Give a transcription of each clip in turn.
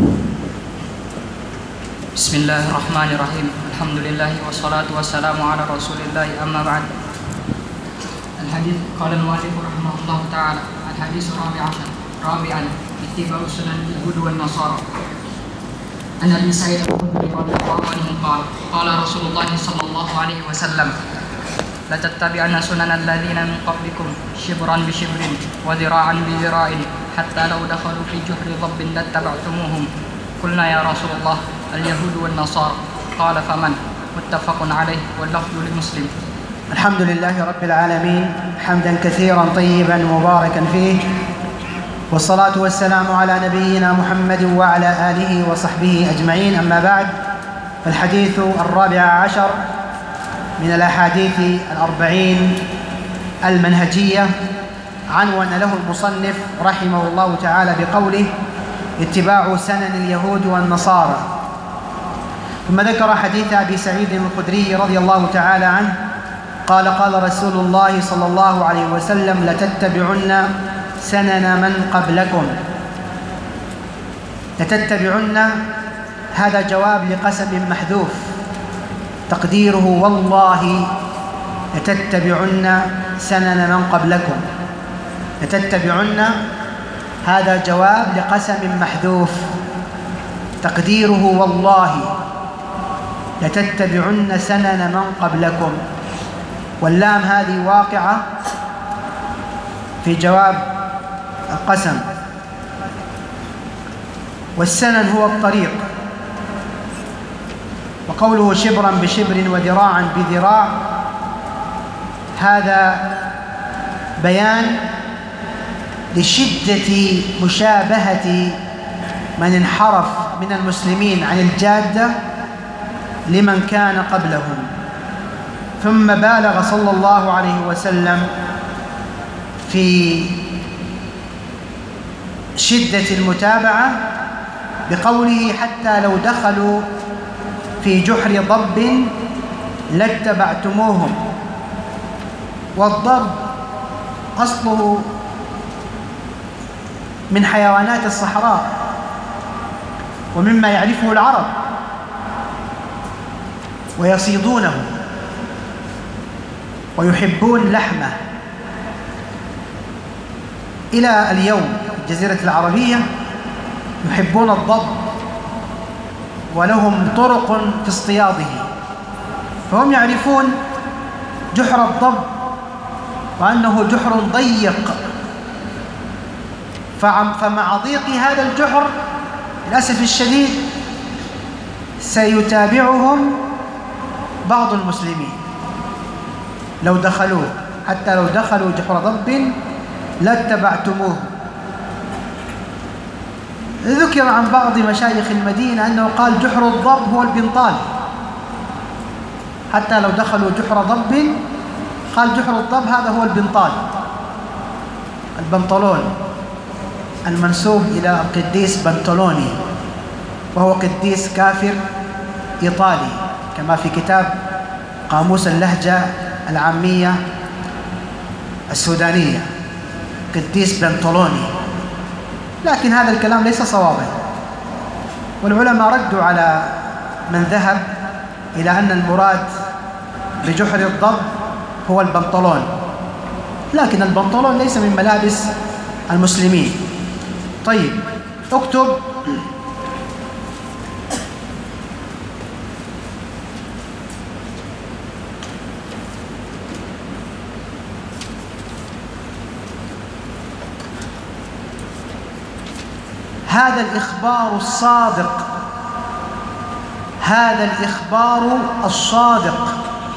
بسم الله الرحمن الرحيم. الحمد لله والصلاة والسلام على رسول الله. أما بعد. الحديث قال المؤلف رحمه الله تعالى: الحديث رابعا اتباع سنن اليهود والنصارى. عن أبي سعيد الخدري رضي الله عنه قال: قال رسول الله صلى الله عليه وسلم: لتتبعن سنن الذين من قبلكم شبرا بشبر وذراعا بذراع حتى لو دخلوا في جحر ضب لاتبعتموهم. قلنا يا رسول الله اليهود والنصارى، قال فمن؟ متفق عليه واللفظ لمسلم. الحمد لله رب العالمين، حمدا كثيرا طيبا مباركا فيه، والصلاة والسلام على نبينا محمد وعلى آله وصحبه أجمعين. أما بعد، فالحديث 14 من الأحاديث 40 المنهجية عنون له المصنف رحمه الله تعالى بقوله: اتباع سنن اليهود والنصارى. ثم ذكر حديث أبي سعيد الخدري رضي الله تعالى عنه قال: قال رسول الله صلى الله عليه وسلم: لتتبعن سنن من قبلكم. لتتبعن هذا جواب لقسم محذوف تقديره والله لتتبعن سنن من قبلكم. لتتبعن هذا جواب لقسم محذوف تقديره والله لتتبعن سنن من قبلكم، واللام هذه واقعة في جواب القسم. والسنن هو الطريق، وقوله شبرا بشبر وذراعا بذراع هذا بيان لشدة مشابهة من انحرف من المسلمين عن الجادة لمن كان قبلهم، ثم بالغ صلى الله عليه وسلم في شدة المتابعة بقوله: حتى لو دخلوا في جحر ضب لاتبعتموهم. والضب أصله من حيوانات الصحراء ومما يعرفه العرب ويصيدونه ويحبون لحمه. إلى اليوم في الجزيرة العربية يحبون الضب ولهم طرق في اصطياده، فهم يعرفون جحر الضب وأنه جحر ضيق، فمع ضيق هذا الجحر للأسف الشديد سيتابعهم بعض المسلمين لو دخلوه. حتى لو دخلوا جحر ضب لاتبعتموه. ذكر عن بعض مشايخ المدينة أنه قال جحر الضب هو البنطال. حتى لو دخلوا جحر ضب، قال جحر الضب هذا هو البنطال، البنطلون المنسوب إلى القديس بنطلوني، وهو قديس كافر إيطالي كما في كتاب قاموس اللهجة العامية السودانية، قديس بنطلوني. لكن هذا الكلام ليس صوابا، والعلماء ردوا على من ذهب إلى أن المراد بجحر الضب هو البنطلون، لكن البنطلون ليس من ملابس المسلمين. طيب، اكتب هذا الإخبار الصادق، هذا الإخبار الصادق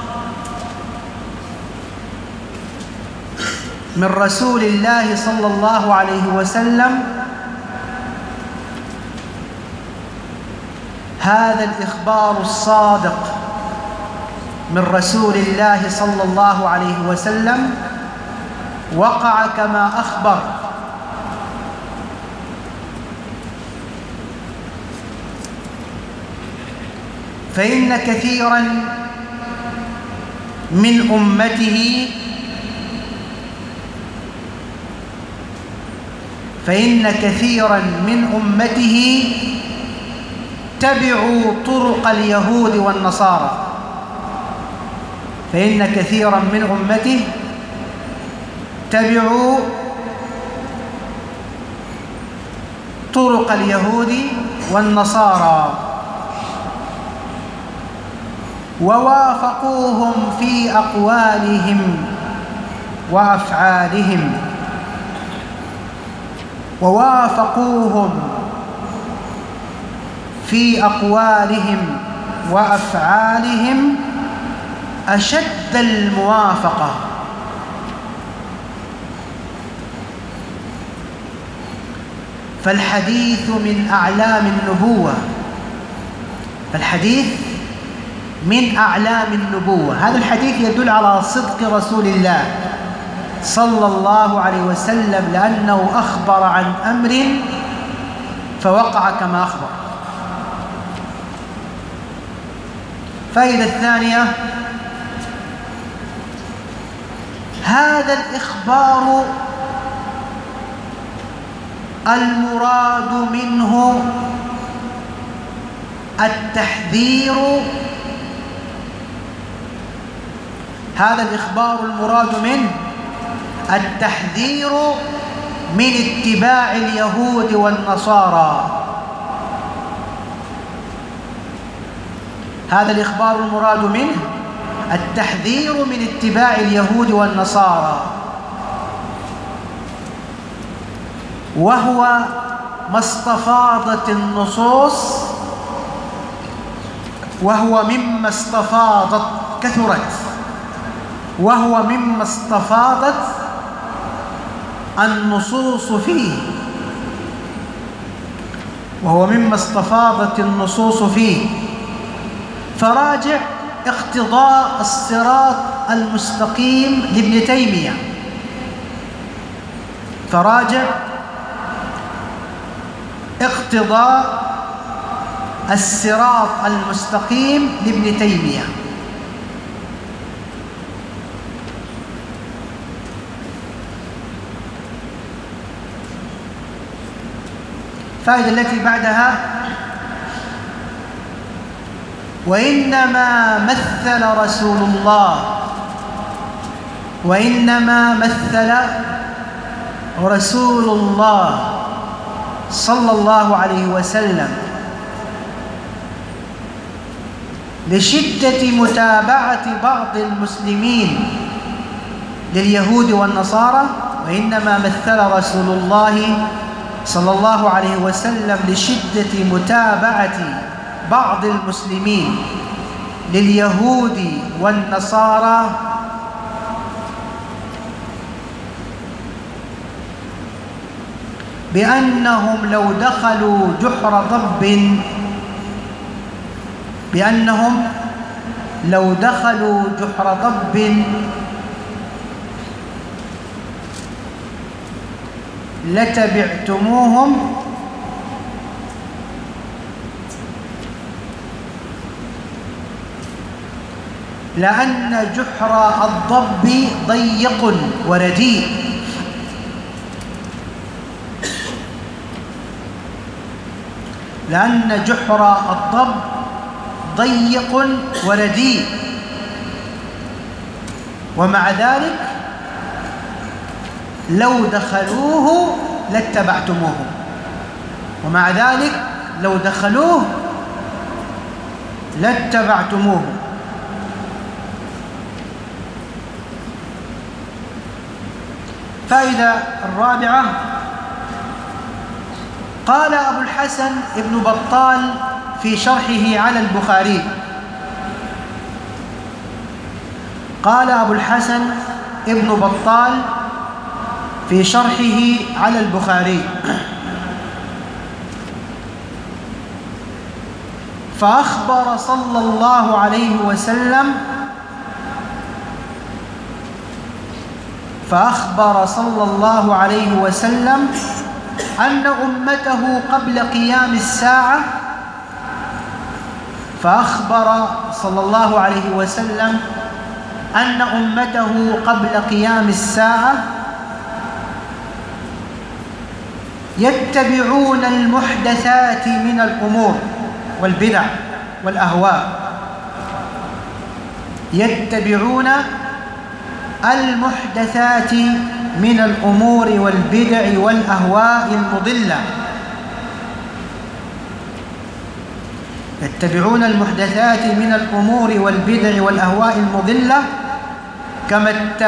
من رسول الله صلى الله عليه وسلم، هذا الإخبار الصادق من رسول الله صلى الله عليه وسلم وقع كما أخبر. فإن كثيرا من أمته اتبعوا طرق اليهود والنصارى فإن كثيرا من أمته اتبعوا طرق اليهود والنصارى ووافقوهم في أقوالهم وأفعالهم ووافقوهم في أقوالهم وأفعالهم أشد الموافقة. فالحديث من أعلام النبوة، فالحديث من أعلام النبوة. هذا الحديث يدل على صدق رسول الله صلى الله عليه وسلم، لأنه أخبر عن أمر فوقع كما أخبر. فائدة الثانية: هذا الإخبار المراد منه التحذير، هذا الإخبار المراد منه التحذير من اتباع اليهود والنصارى. هذا الإخبار المراد منه التحذير من اتباع اليهود والنصارى، وهو ما استفاضت النصوص، وهو مما استفاضت كثرت، وهو مما استفاضت النصوص فيه، وهو مما استفاضت النصوص فيه. فراجع اقتضاء الصراط المستقيم لابن تيمية، فراجع اقتضاء الصراط المستقيم لابن تيمية. الفائدة التي بعدها: وإنما مثل رسول الله، وإنما مثل رسول الله صلى الله عليه وسلم لشدة متابعة بعض المسلمين لليهود والنصارى، وإنما مثل رسول الله صلى الله عليه وسلم لشدة متابعة بعض المسلمين لليهود والنصارى بأنهم لو دخلوا جحر ضب، بأنهم لو دخلوا جحر ضب لتبعتموهم لأن جحر الضب ضيق ورديء، لأن جحر الضب ضيق ورديء، ومع ذلك لو دخلوه لاتبعتموه، ومع ذلك لو دخلوه لاتبعتموه. فائدة الرابعة: قال أبو الحسن ابن بطال في شرحه على البخاري، قال أبو الحسن ابن بطال في شرحه على البخاري: فأخبر صلى الله عليه وسلم أن أمته قبل قيام الساعة، فأخبر صلى الله عليه وسلم أن أمته قبل قيام الساعة يتبعون المحدثات من الأمور والبدع والأهواء، يتبعون المحدثات من الأمور والبدع والأهواء المضلة، يتبعون المحدثات من الأمور والبدع والأهواء المضلة كما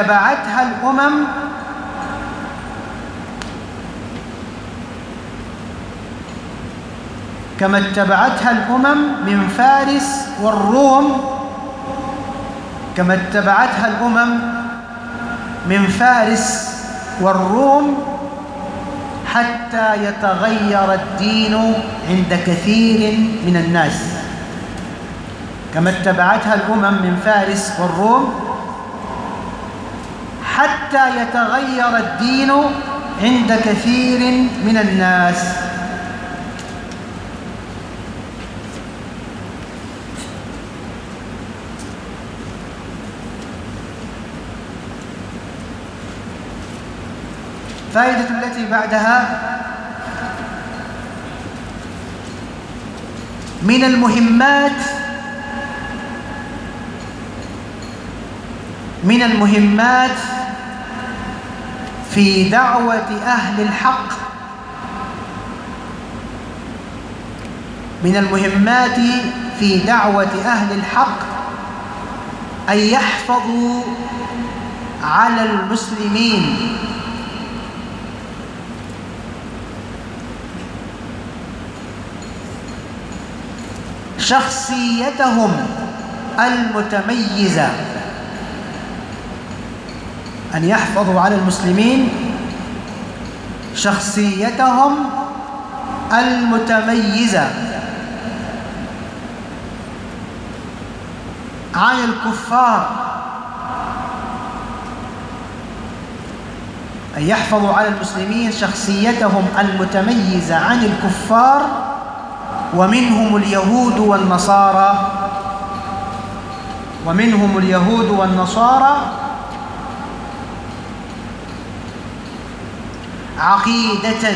اتبعتها الأمم من فارس والروم، كما اتبعتها الأمم من فارس والروم حتى يتغير الدين عند كثير من الناس. كما اتبعتها الأمم من فارس والروم حتى يتغير الدين عند كثير من الناس. الفائدة التي بعدها: من المهمات في دعوة أهل الحق، من المهمات في دعوة أهل الحق أن يحفظوا على المسلمين شخصيتهم المتميزة، أن يحفظوا على المسلمين شخصيتهم المتميزة عن الكفار، أن يحفظوا على المسلمين شخصيتهم المتميزة عن الكفار، ومنهم اليهود والنصارى عقيدة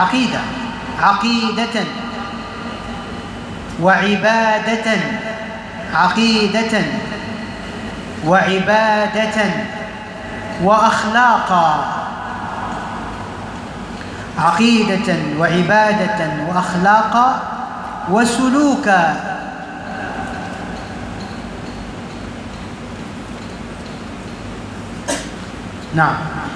وعبادة وأخلاقا، عقيدة وعبادة وأخلاقا وسلوكا. نعم.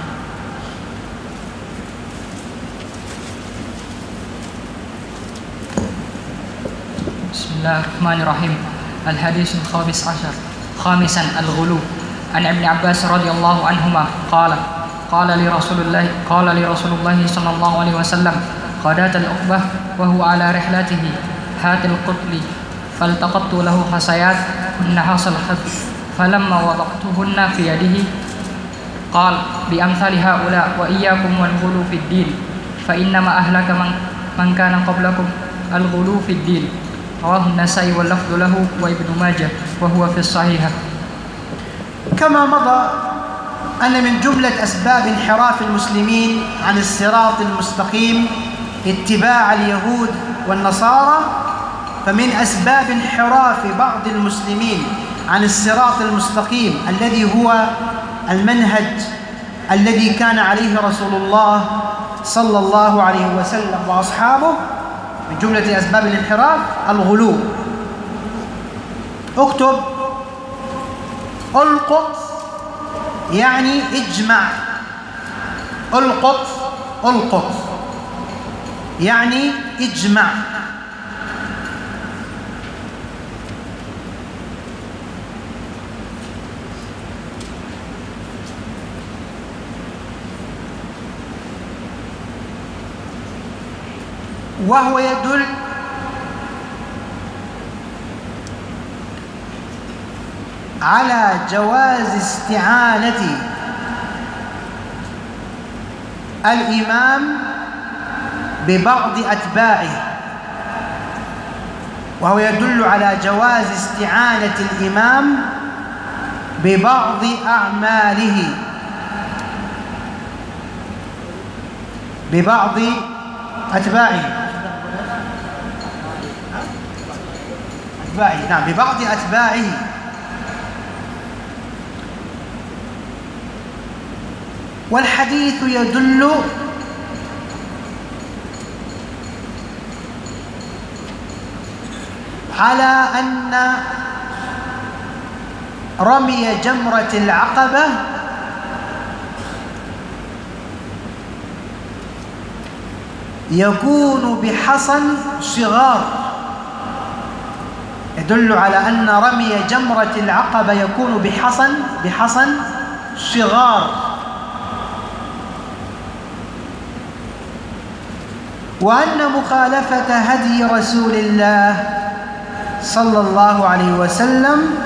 بسم الله الرحمن الرحيم. الحديث الخامس عشر. خامسا: الغلو. عن ابن عباس رضي الله عنهما قال لرسول الله صلى الله عليه وسلم: غداة العقبة وهو على رحلته هات القتل، فالتقطت له حصيات كن حصى الخف، فلما وضعتهن في يده قال: بأمثال هؤلاء وإياكم والغلو في الدين، فإنما أهلك من كان قبلكم الغلو في الدين. رواه النسائي واللفظ له وابن ماجه وهو في الصحيحة. كما مضى أن من جملة أسباب انحراف المسلمين عن الصراط المستقيم اتباع اليهود والنصارى، فمن أسباب انحراف بعض المسلمين عن الصراط المستقيم الذي هو المنهج الذي كان عليه رسول الله صلى الله عليه وسلم وأصحابه، من جملة أسباب الانحراف الغلو. اكتب: القط يعني اجمع، القط يعني اجمع. وهو يدل على جواز استعانة الإمام ببعض أتباعه، وهو يدل على جواز استعانة الإمام ببعض أعماله، ببعض أتباعه. أتباعه، نعم، ببعض أتباعه. والحديث يدل على أن رمي جمرة العقبة يكون بحصى صغار، يدل على أن رمي جمرة العقبة يكون بحصى صغار، وأن مخالفة هدي رسول الله صلى الله عليه وسلم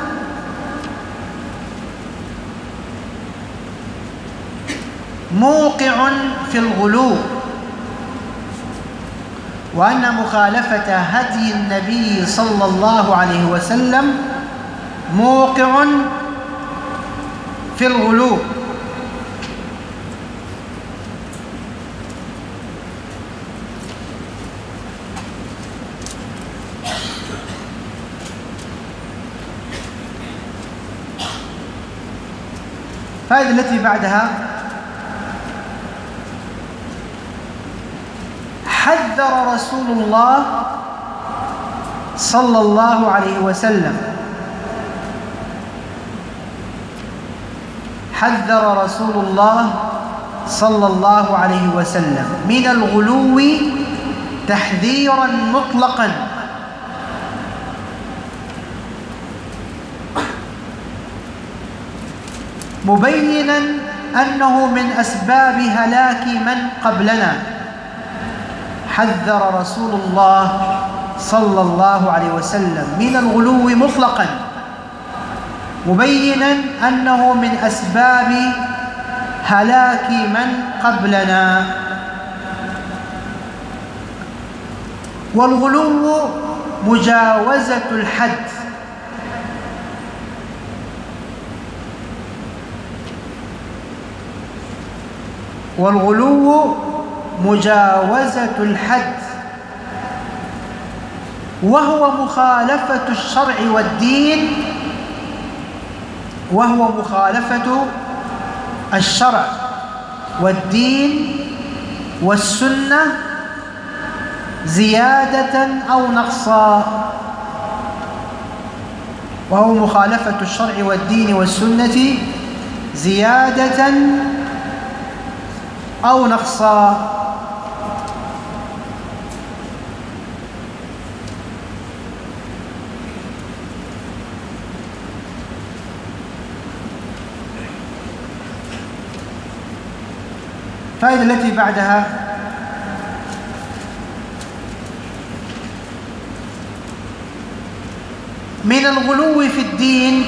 موقع في الغلو، وأن مخالفة هدي النبي صلى الله عليه وسلم موقع في الغلو. الفائدة التي بعدها: حذر رسول الله صلى الله عليه وسلم حذر رسول الله صلى الله عليه وسلم من الغلو تحذيرا مطلقا، مبينا أنه من أسباب هلاك من قبلنا. حذر رسول الله صلى الله عليه وسلم من الغلو مطلقا، مبينا أنه من أسباب هلاك من قبلنا. والغلو مجاوزة الحد، والغلو مجاوزة الحد، وهو مخالفة الشرع والدين، وهو مخالفة الشرع والدين والسنة زيادة أو نقصا، وهو مخالفة الشرع والدين والسنة زيادة أو نقصا. الفائدة التي بعدها: من الغلو في الدين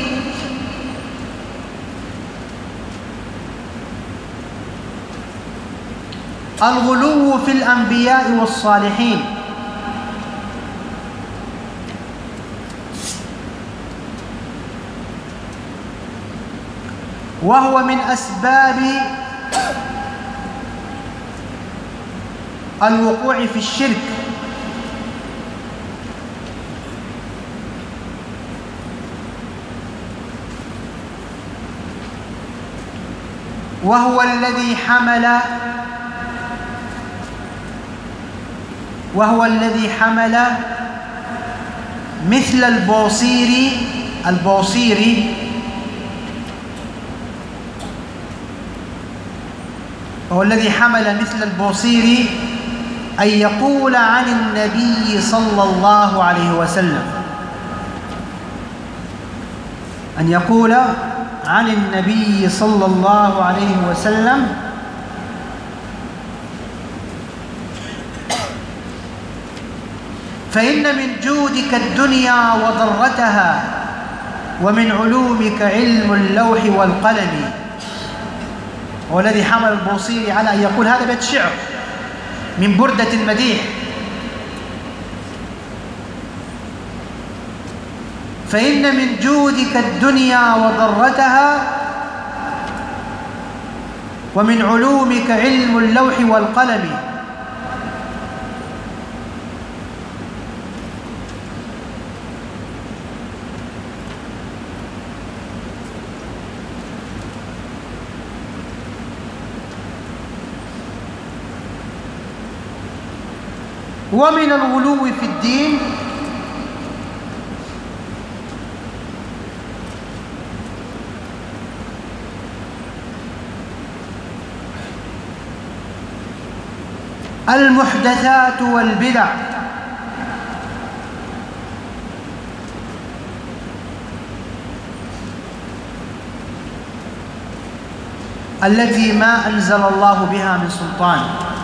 الغلو في الأنبياء والصالحين، وهو من أسباب الوقوع في الشرك، وهو الذي حمل مثل البوصيري وهو الذي حمل مثل البوصيري أن يقول عن النبي صلى الله عليه وسلم، أن يقول عن النبي صلى الله عليه وسلم: فإن من جودك الدنيا وضرتها، ومن علومك علم اللوح والقلم. هو الذي حمل البوصيري على أن يقول هذا بيت شعر من بردة المديح: فإن من جودك الدنيا وضرتها، ومن علومك علم اللوح والقلم. ومن الغلو في الدين المحدثات والبدع التي ما أنزل الله بها من سلطان.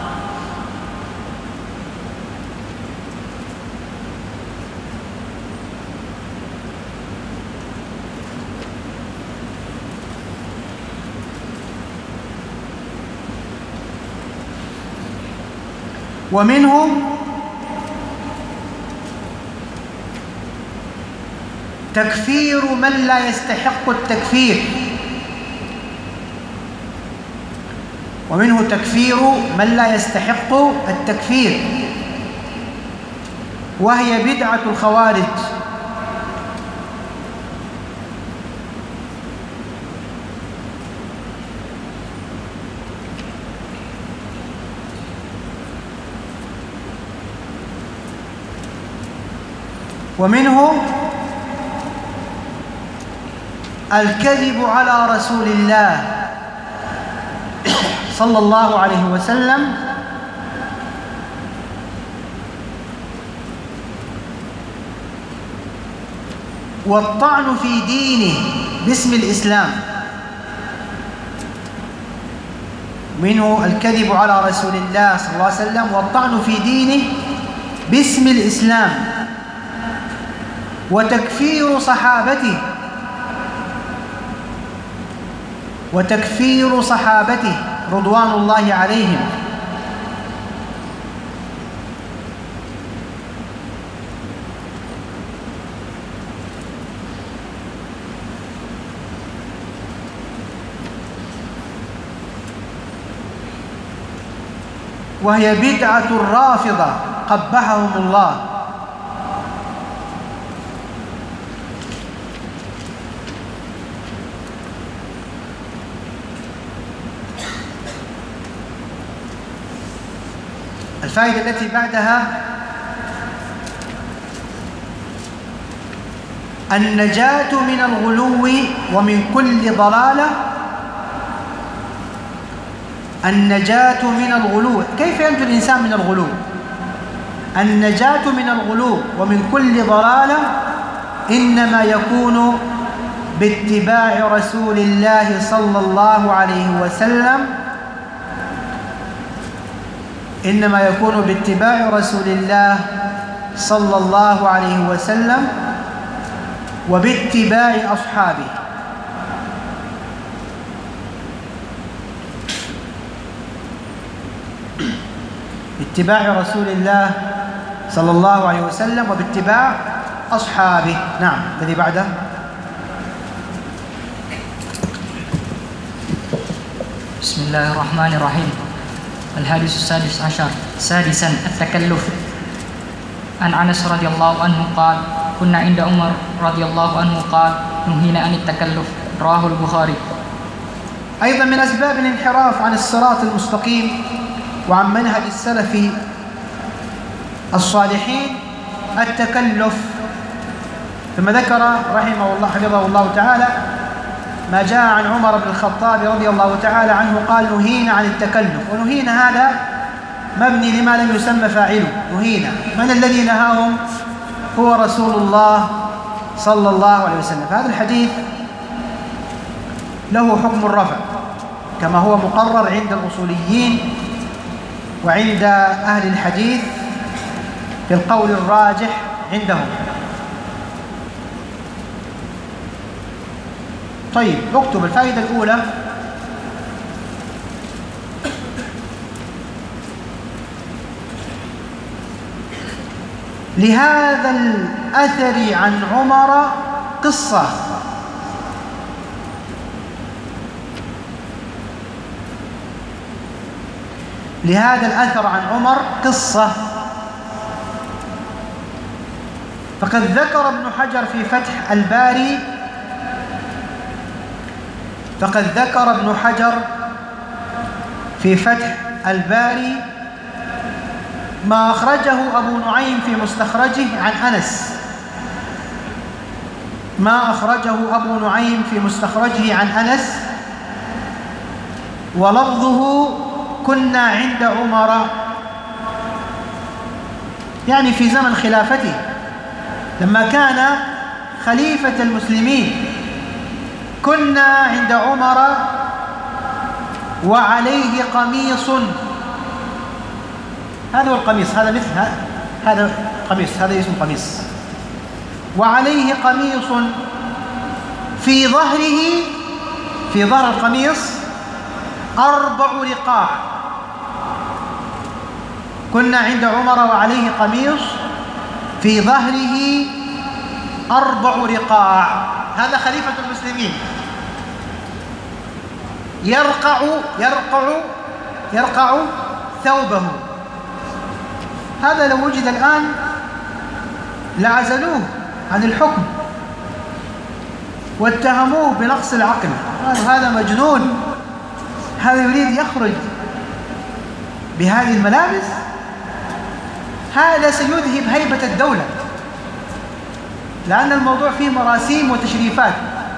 ومنه تكفير من لا يستحق التكفير، ومنه تكفير من لا يستحق التكفير، وهي بدعة الخوارج. ومنه الكذب على رسول الله صلى الله عليه وسلم والطعن في دينه باسم الإسلام. منه الكذب على رسول الله صلى الله عليه وسلم والطعن في دينه باسم الإسلام، وتكفير صحابته رضوان الله عليهم. وهي بدعة الرافضة قبحهم الله. الفائدة التي بعدها النجاة من الغلو ومن كل ضلالة. النجاة من الغلو، كيف ينجو الإنسان من الغلو؟ النجاة من الغلو ومن كل ضلالة إنما يكون باتباع رسول الله صلى الله عليه وسلم، إنما يكون باتباع رسول الله صلى الله عليه وسلم وباتباع أصحابه. باتباع رسول الله صلى الله عليه وسلم وباتباع أصحابه. نعم، الذي بعده. بسم الله الرحمن الرحيم. الحديث السادس عشر. سادسا التكلف. عن أنس رضي الله عنه قال: كنا عند عمر رضي الله عنه قال: نهينا عن التكلف. رواه البخاري. أيضا من أسباب الانحراف عن الصراط المستقيم وعن منهج السلف الصالحين التكلف. ثم ذكر رحمه الله حفظه الله تعالى ما جاء عن عمر بن الخطاب رضي الله تعالى عنه قال: نهينا عن التكلف. ونهينا هذا مبني لما لم يسمى فاعله. نهينا، من الذي نهاهم؟ هو رسول الله صلى الله عليه وسلم. فهذا الحديث له حكم الرفع كما هو مقرر عند الأصوليين وعند أهل الحديث في القول الراجح عندهم. طيب، اكتب الفائدة الأولى: لهذا الأثر عن عمر قصة. لهذا الأثر عن عمر قصة. فقد ذكر ابن حجر في فتح الباري ما أخرجه أبو نعيم في مستخرجه عن أنس، ما أخرجه أبو نعيم في مستخرجه عن أنس، ولفظه كنا عند عمر، يعني في زمن خلافته لما كان خليفة المسلمين، كنا عند عمر وعليه قميص. هذا هو القميص، هذا مثل هذا قميص، هذا اسمه قميص. وعليه قميص في ظهره، في ظهر القميص 4 رقاع. كنا عند عمر وعليه قميص في ظهره 4 رقاع. هذا خليفة المسلمين يرقع ثوبه. هذا لو وجد الآن لعزلوه عن الحكم واتهموه بنقص العقل. هذا مجنون، هذا يريد يخرج بهذه الملابس، هذا سيذهب هيبة الدولة، لأن الموضوع فيه مراسيم وتشريفات.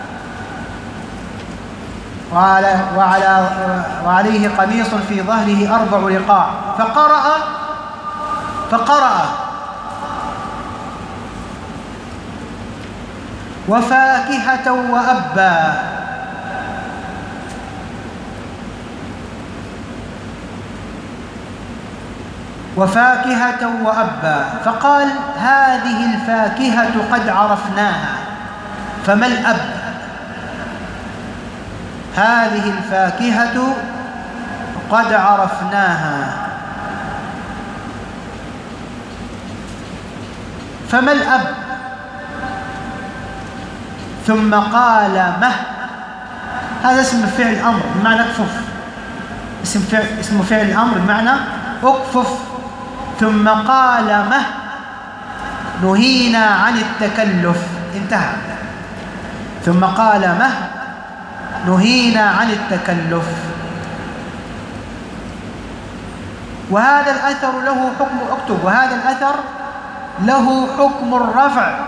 وعليه قميص في ظهره 4 رقاع. فقرأ وفاكهة وأبا. وفاكهة وأبا، فقال هذه الفاكهة قد عرفناها فما الأب؟ هذه الفاكهة قد عرفناها فما الأب؟ ثم قال مه. هذا اسم فعل الأمر بمعنى اكفف، اسم فعل الأمر بمعنى اكفف. ثم قال مه نهينا عن التكلف. انتهى. ثم قال مه نهينا عن التكلف. وهذا الأثر له حكم، اكتب، وهذا الأثر له حكم الرفع.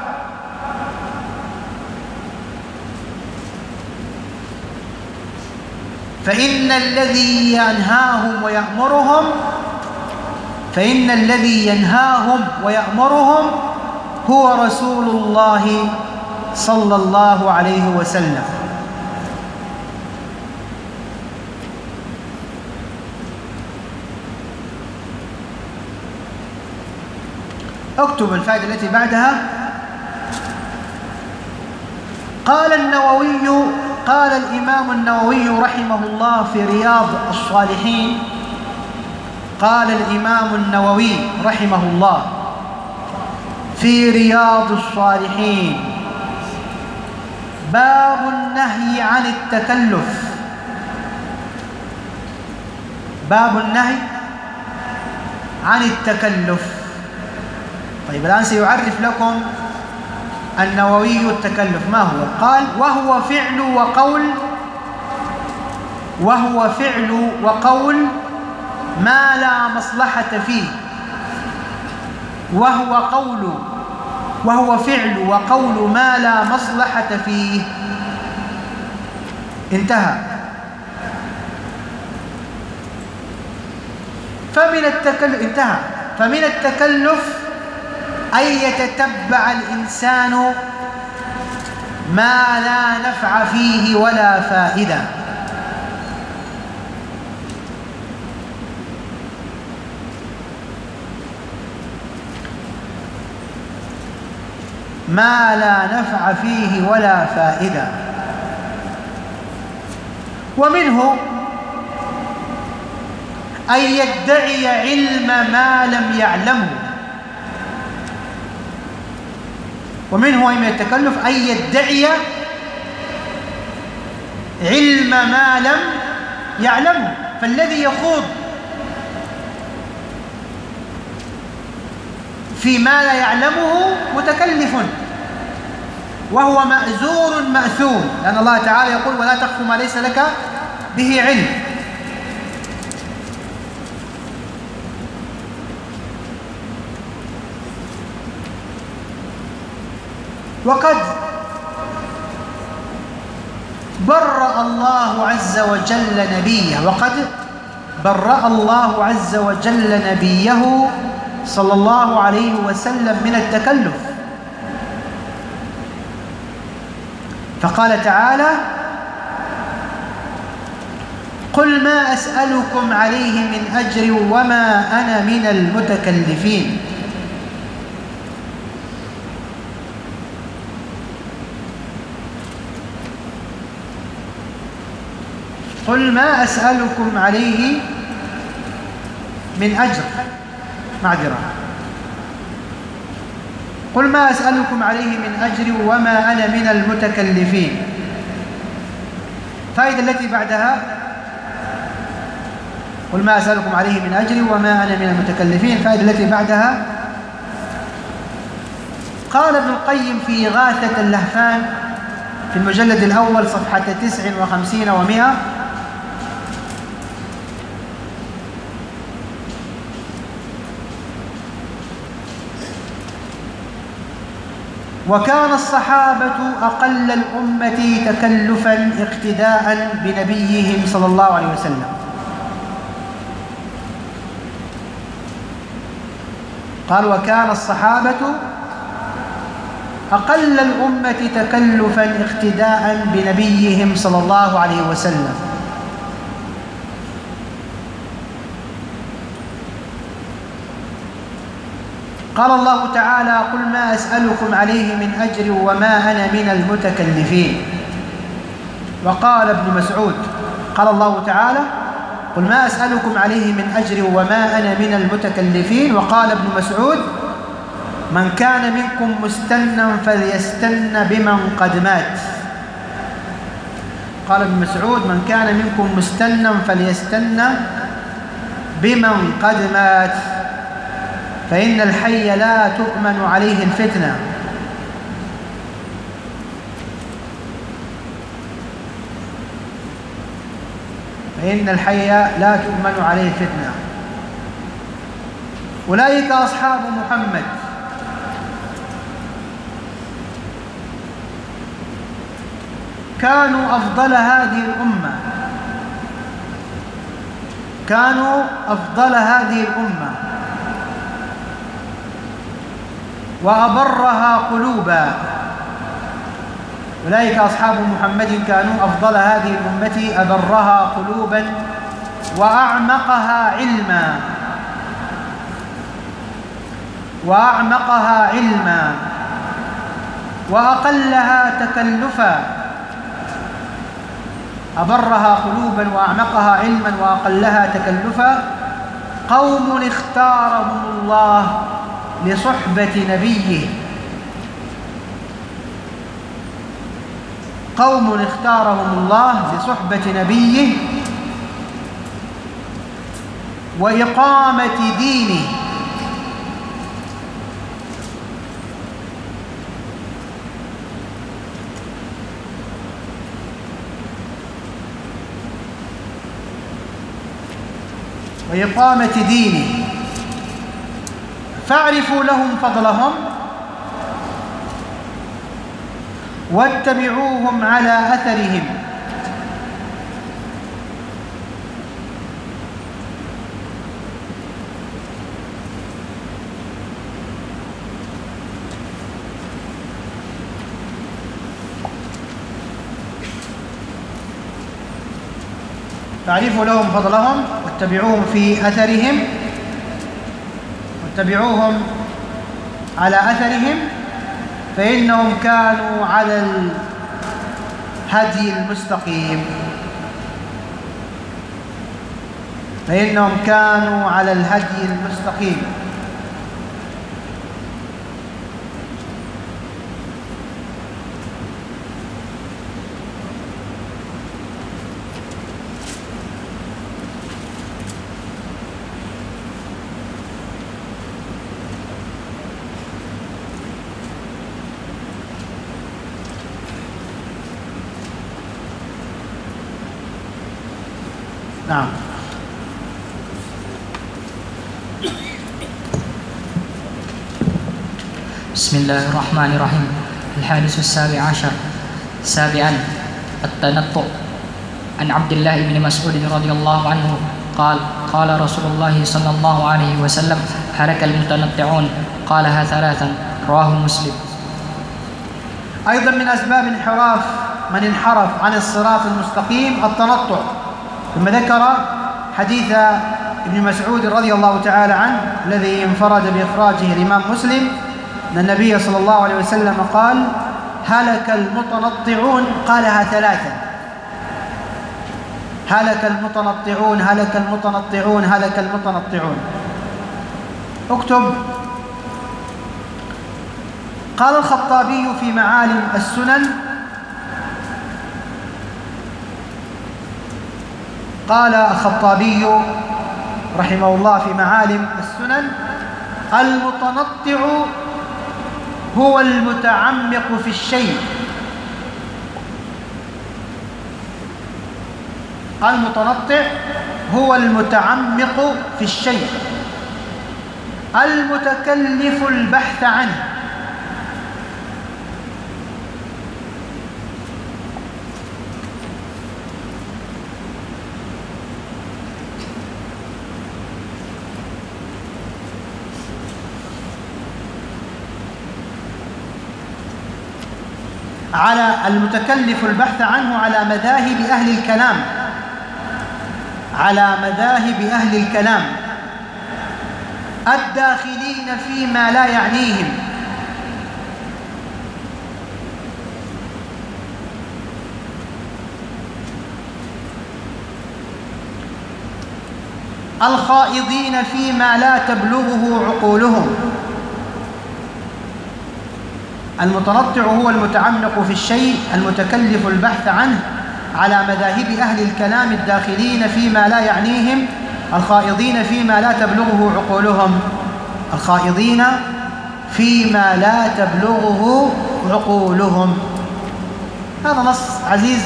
فإن الذي ينهاهم ويأمرهم هو رسول الله صلى الله عليه وسلم. اكتب الفائدة التي بعدها. قال الإمام النووي رحمه الله في رياض الصالحين، قال الإمام النووي رحمه الله في رياض الصالحين: باب النهي عن التكلف. باب النهي عن التكلف. طيب الآن سيعرف لكم النووي التكلف ما هو. قال وهو فعل وقول ما لا مصلحة فيه. وهو فعل وقول ما لا مصلحة فيه. انتهى. فمن التكلف أن يتتبع الإنسان ما لا نفع فيه ولا فائدة. ما لا نفع فيه ولا فائدة. ومنه أن يدعي علم ما لم يعلمه. ومنه أي من التكلف أن يدعي علم ما لم يعلمه. فالذي يخوض فيما لا يعلمه متكلف، وهو مأزور مأثوم، لأن الله تعالى يقول ولا تقف ما ليس لك به علم. وقد برأ الله عز وجل نبيه، وقد برأ الله عز وجل نبيه صلى الله عليه وسلم من التكلف، فقال تعالى: قل ما أسألكم عليه من أجر وما أنا من المتكلفين. قل ما أسألكم عليه من أجر، معذرة، قل ما أسألكم عليه من أجر وما أنا من المتكلفين. فائدة التي بعدها: قل ما أسألكم عليه من أجر وما أنا من المتكلفين. فائدة التي بعدها: قال ابن القيم في إغاثة اللهفان في المجلد الأول صفحة 59 و100: وكان الصحابة أقل الأمة تكلفا اقتداء بنبيهم صلى الله عليه وسلم. قال: وكان الصحابة أقل الأمة تكلفا اقتداء بنبيهم صلى الله عليه وسلم. قال الله تعالى: قل ما أسألكم عليه من أجر وما أنا من المتكلفين. وقال ابن مسعود: قال الله تعالى: قل ما أسألكم عليه من أجر وما أنا من المتكلفين. وقال ابن مسعود: من كان منكم مستنا فليستن بمن قد مات. قال ابن مسعود: من كان منكم مستنا فليستن بمن قد مات، فإن الحي لا تؤمن عليه الفتنة. فإن الحي لا تؤمن عليه الفتنة. أولئك أصحاب محمد، كانوا أفضل هذه الأمة، كانوا أفضل هذه الأمة وأبرها قلوبا. أولئك أصحاب محمد كانوا أفضل هذه الأمة أبرها قلوبا وأعمقها علما، وأعمقها علما وأقلها تكلفا. أبرها قلوبا وأعمقها علما وأقلها تكلفا. قوم اختارهم الله لصحبة نبيه، قوم اختارهم الله لصحبة نبيه وإقامة دينه. وإقامة دينه، فاعرفوا لهم فضلهم واتبعوهم على أثرهم. فاعرفوا لهم فضلهم واتبعوهم في أثرهم، واتبعوهم على أثرهم، فإنهم كانوا على الهدي المستقيم، فإنهم كانوا على الهدي المستقيم. نعم. بسم الله الرحمن الرحيم. الحادث السابع عشر. سابعا التنطع. عن عبد الله بن مسعود رضي الله عنه قال: قال رسول الله صلى الله عليه وسلم: هلك المتنطعون. قالها ثلاثا. رواه مسلم. أيضا من أسباب انحراف من انحرف عن الصراط المستقيم التنطع، ثم ذكر حديث ابن مسعود رضي الله تعالى عنه الذي انفرد بإخراجه الإمام مسلم، أن النبي صلى الله عليه وسلم قال: هلك المتنطعون. قالها ثلاثا: هلك المتنطعون، هلك المتنطعون، هلك المتنطعون. اكتب. قال الخطابي في معالم السنن: قال الخطابي رحمه الله في معالم السنن: المتنطع هو المتعمق في الشيء. المتنطع هو المتعمق في الشيء المتكلف البحث عنه. على المتكلف البحث عنه على مذاهب أهل الكلام، على مذاهب أهل الكلام الداخلين فيما لا يعنيهم، الخائضين فيما لا تبلغه عقولهم. المتنطع هو المتعمق في الشيء المتكلف البحث عنه على مذاهب أهل الكلام الداخلين فيما لا يعنيهم، الخائضين فيما لا تبلغه عقولهم. الخائضين فيما لا تبلغه عقولهم. هذا نص عزيز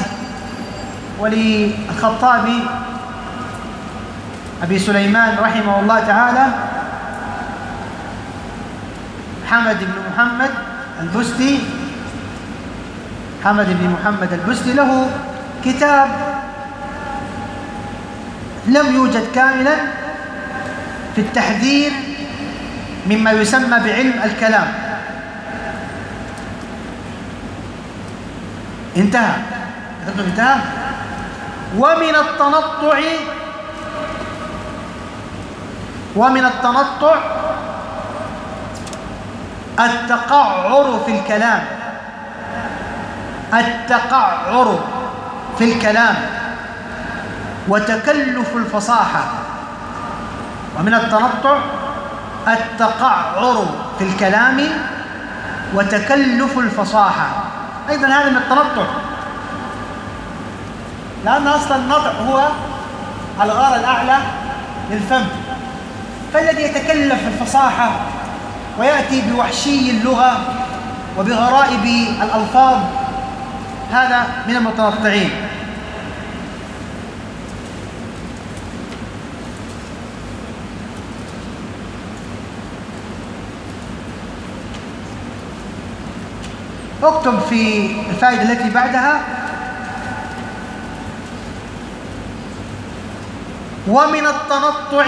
وللخطابي أبي سليمان رحمه الله تعالى حمد بن محمد البستي، حمد بن محمد البستي له كتاب لم يوجد كاملا في التحذير مما يسمى بعلم الكلام. انتهى. ومن التنطع التقعر في الكلام، التقعر في الكلام وتكلف الفصاحة. ومن التنطع التقعر في الكلام وتكلف الفصاحة. أيضا هذا من التنطع، لأن أصلا النطع هو الغار الأعلى للفم، فالذي يتكلف الفصاحة ويأتي بوحشي اللغة وبغرائب الألفاظ هذا من المتنطعين. اكتب في الفائدة التي بعدها: ومن التنطع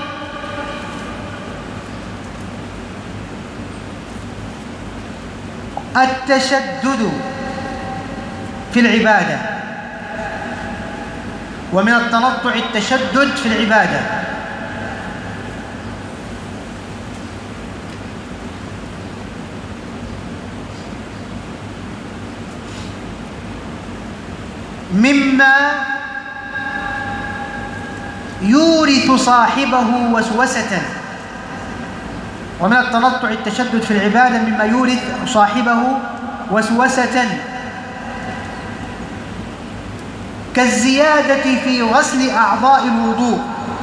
التشدد في العبادة. ومن التنطع التشدد في العبادة. مما يورث صاحبه وسوسة. ومن التنطع التشدد في العبادة مما يورث صاحبه وسوسة، كالزيادة في غسل أعضاء الوضوء.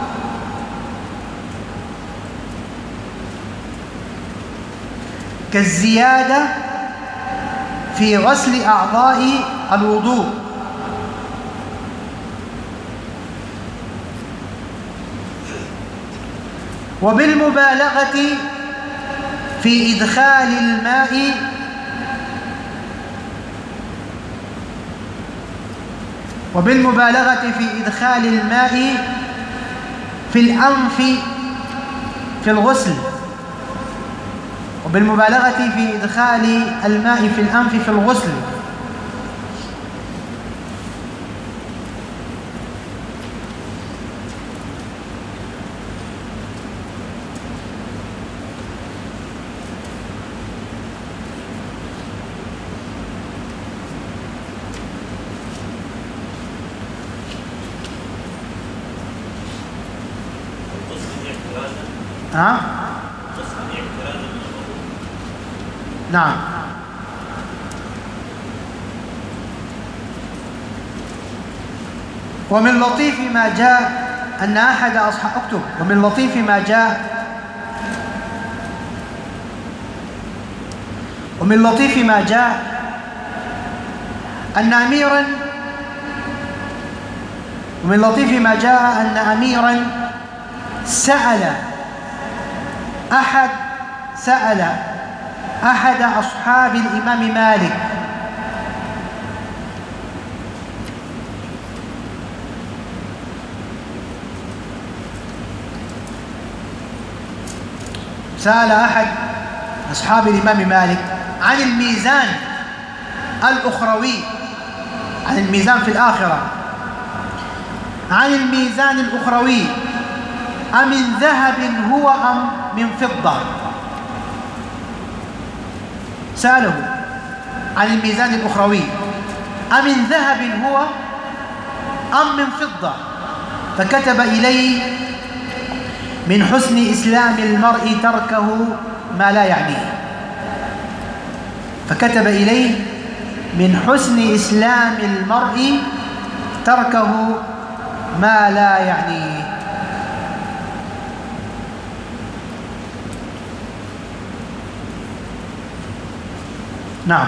كالزيادة في غسل أعضاء الوضوء. وبالمبالغة في إدخال الماء وبالمبالغة في إدخال الماء في الأنف في الغسل، وبالمبالغة في إدخال الماء في الأنف في الغسل. نعم. ومن لطيف ما جاء أن أحد أصحاب اكتب ومن لطيف ما جاء أن أميرا سأل أحد أصحاب الإمام مالك عن الميزان الأخروي، عن الميزان في الآخرة، عن الميزان الأخروي أمن ذهب هو أم من فضة. سأله عن الميزان الأخروي أمن ذهب هو أم من فضة، فكتب إليه: من حسن إسلام المرء تركه ما لا يعنيه. فكتب إليه: من حسن إسلام المرء تركه ما لا يعنيه. نعم.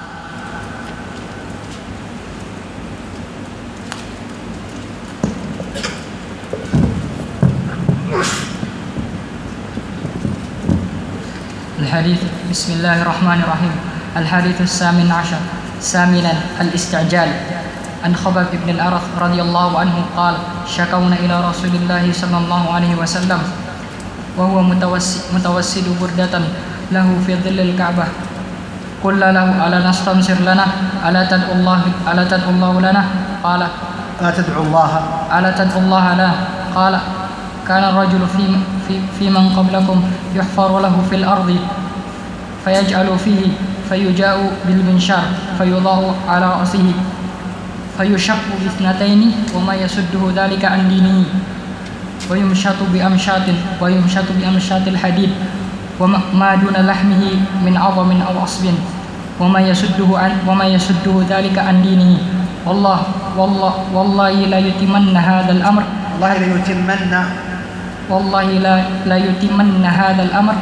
الحديث. بسم الله الرحمن الرحيم. الحديث الثامن عشر. ثامنا الاستعجال. عن خباب بن الأرث رضي الله عنه قال: شكونا إلى رسول الله صلى الله عليه وسلم وهو متوسد بردة له في ظل الكعبة. قلنا له: ألا نستنصر لنا؟ ألا تدعو الله لنا؟ قال: ألا تدعو الله لنا؟ قال: كان الرجل في من قبلكم يحفر له في الأرض فيجعل فيه، فيجاء بالمنشار فيوضع على رأسه فيشق باثنتين وما يسده ذلك عن دينه، ويمشط بأمشاط الحديد وما دون لحمه من عظم أو عصب، وما يسده ذلك عن دينه. والله لا يتمن هذا الأمر لا يتمن هذا الأمر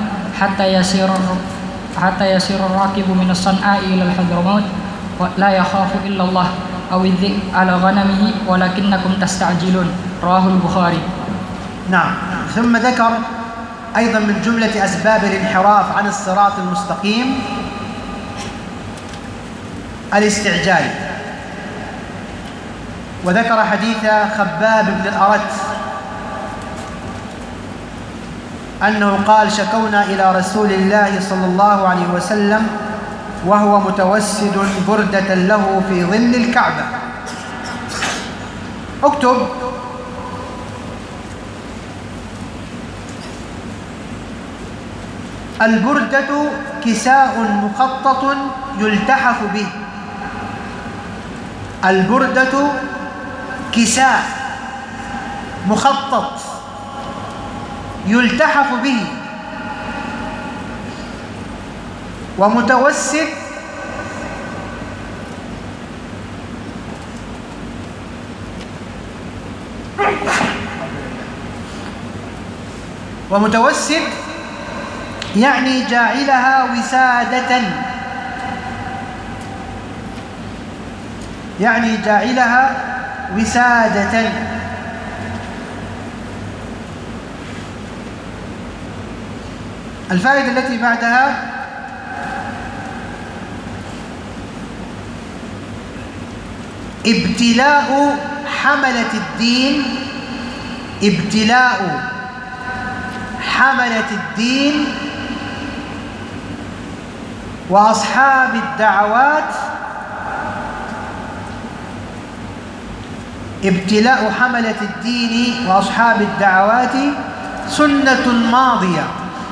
حتى يسير الراكب من الصنعاء إلى الحضرموت لا يخاف إلا الله أو الذئب على غنمه ولكنكم تستعجلون. رواه البخاري. نعم. ثم ذكر أيضا من جملة أسباب الانحراف عن الصراط المستقيم الاستعجال، وذكر حديث خباب بن الأرت أنه قال: شكونا إلى رسول الله صلى الله عليه وسلم وهو متوسد بردة له في ظل الكعبة. اكتب: البردة كساء مخطط يلتحف به. البردة كساء مخطط يلتحف به، ومتوسد يعني جاعلها وسادة. الفائدة التي بعدها: ابتلاء حملة الدين، ابتلاء حملة الدين وأصحاب الدعوات، ابتلاء حملة الدين وأصحاب الدعوات سنة ماضية.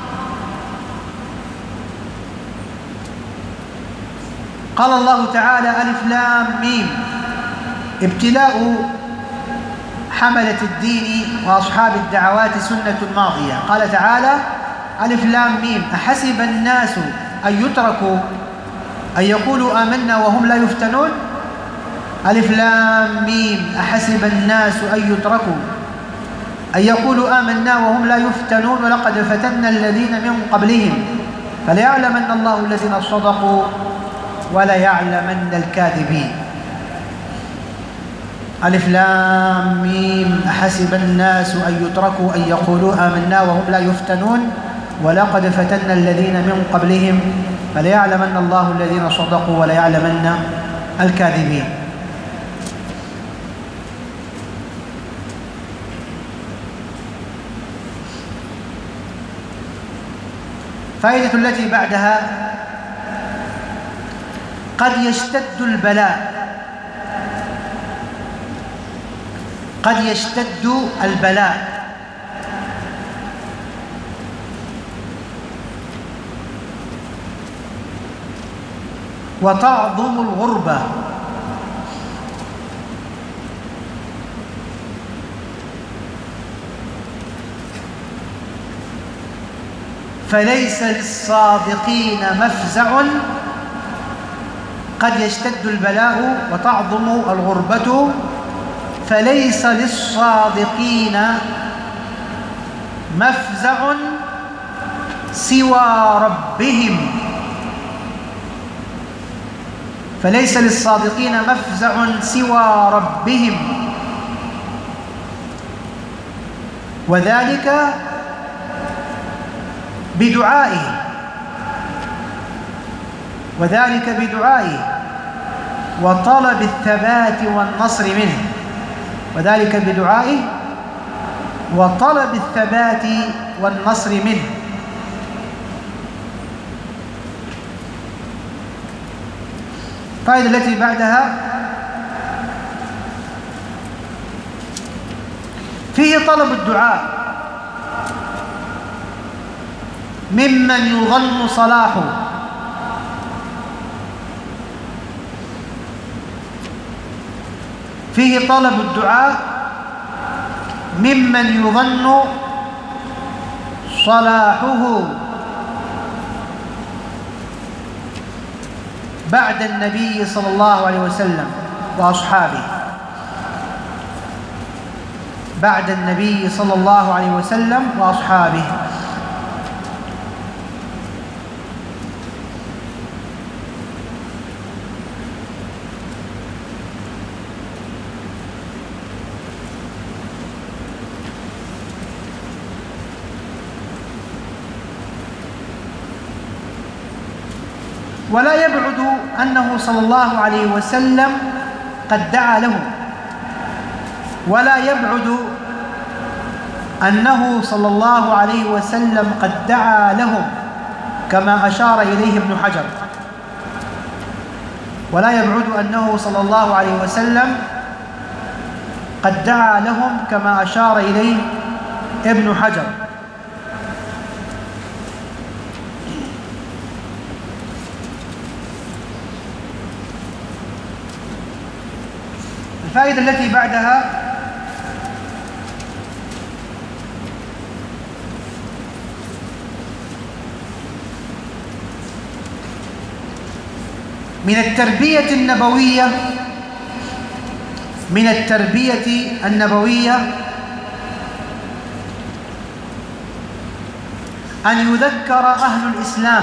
قال الله تعالى: ألف لام ميم، ابتلاء حملة الدين وأصحاب الدعوات سنة ماضية. قال تعالى: ألف لام ميم، أحسب الناس أن يتركوا أن يقولوا آمنا وهم لا يفتنون. ألف لام ميم، أحسب الناس أن يتركوا أن يقولوا آمنا وهم لا يفتنون ولقد فتنا الذين من قبلهم فليعلمن الله الذين صدقوا وليعلمن الكاذبين. ألف لام ميم، أحسب الناس أن يتركوا أن يقولوا آمنا وهم لا يفتنون ولقد فتنا الذين من قبلهم فليعلمن الله الذين صدقوا وليعلمن الكاذبين. فائدة التي بعدها: قد يشتد البلاء، قد يشتد البلاء وتعظم الغربة، فليس للصادقين مفزع. قد يشتد البلاء وتعظم الغربة فليس للصادقين مفزع سوى ربهم، فليس للصادقين مفزع سوى ربهم، وذلك بدعائه، وذلك بدعائه وطلب الثبات والنصر منه، وذلك بدعائه وطلب الثبات والنصر منه. الفائدة التي بعدها: فيه طلب الدعاء ممن يظن صلاحه، فيه طلب الدعاء ممن يظن صلاحه بعد النبي صلى الله عليه وسلم وأصحابه، بعد النبي صلى الله عليه وسلم وأصحابه. ولا يبعد أنه صلى الله عليه وسلم قد دعا لهم، ولا يبعد أنه صلى الله عليه وسلم قد دعا لهم كما أشار إليه ابن حجر، ولا يبعد أنه صلى الله عليه وسلم قد دعا لهم كما أشار إليه ابن حجر. الفائدة التي بعدها: من التربية النبوية، من التربية النبوية أن يذكر أهل الإسلام،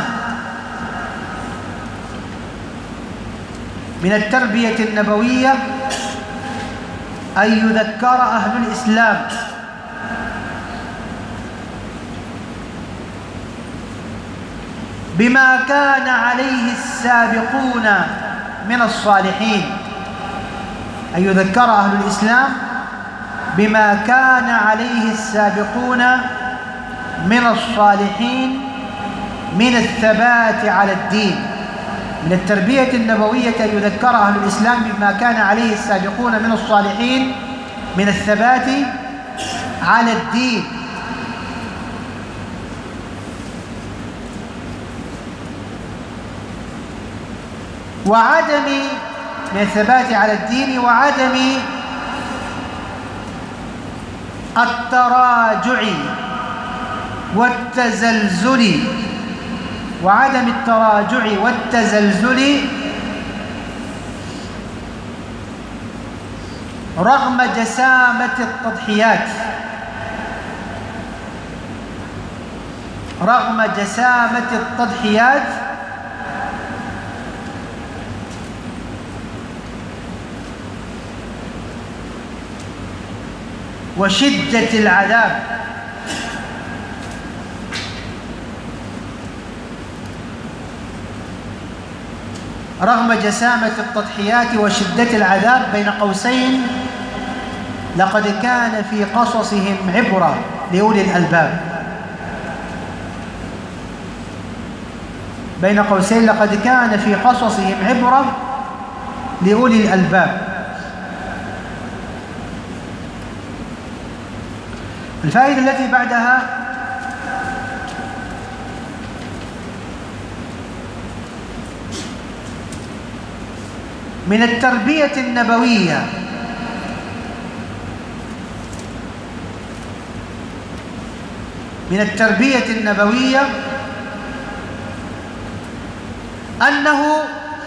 من التربية النبوية أن يذكر أهل الإسلام بما كان عليه السابقون من الصالحين، أن يذكر أهل الإسلام بما كان عليه السابقون من الصالحين من الثبات على الدين. من التربية النبوية أن يذكر أهل الإسلام بما كان عليه السابقون من الصالحين من الثبات على الدين. وعدم من الثبات على الدين وعدم التراجع والتزلزل رغم جسامة التضحيات وشدة العذاب. رغم جسامة التضحيات وشدة العذاب. بين قوسين لقد كان في قصصهم عبرة لأولي الألباب. بين قوسين لقد كان في قصصهم عبرة لأولي الألباب. الفائدة التي بعدها من التربية النبوية أنه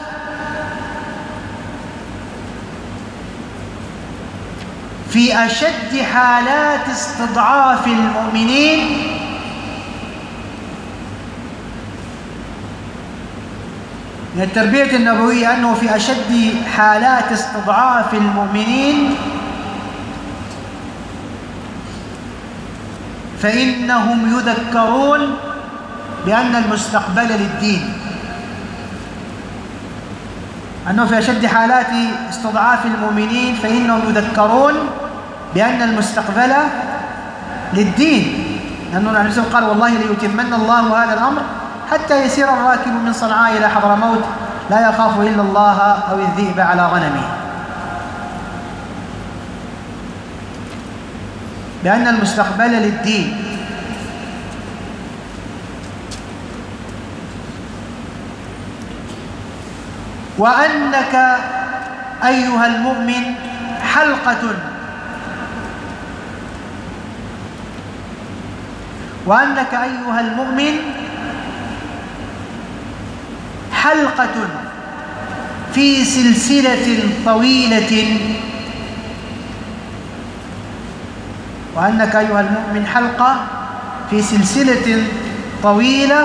في أشد حالات استضعاف المؤمنين من التربية النبوية أنه في أشد حالات استضعاف المؤمنين فإنهم يذكرون بأن المستقبل للدين. أنه في أشد حالات استضعاف المؤمنين فإنهم يذكرون بأن المستقبل للدين. لأنه النبي صلى الله عليه وسلم قال والله ليتمن الله هذا الأمر حتى يسير الراكب من صنعاء إلى حضرموت لا يخاف إلا الله أو الذئب على غنمه. بأن المستقبل للدين. وأنك أيها المؤمن حلقة في سلسلة طويلة. وأنك أيها المؤمن حلقة في سلسلة طويلة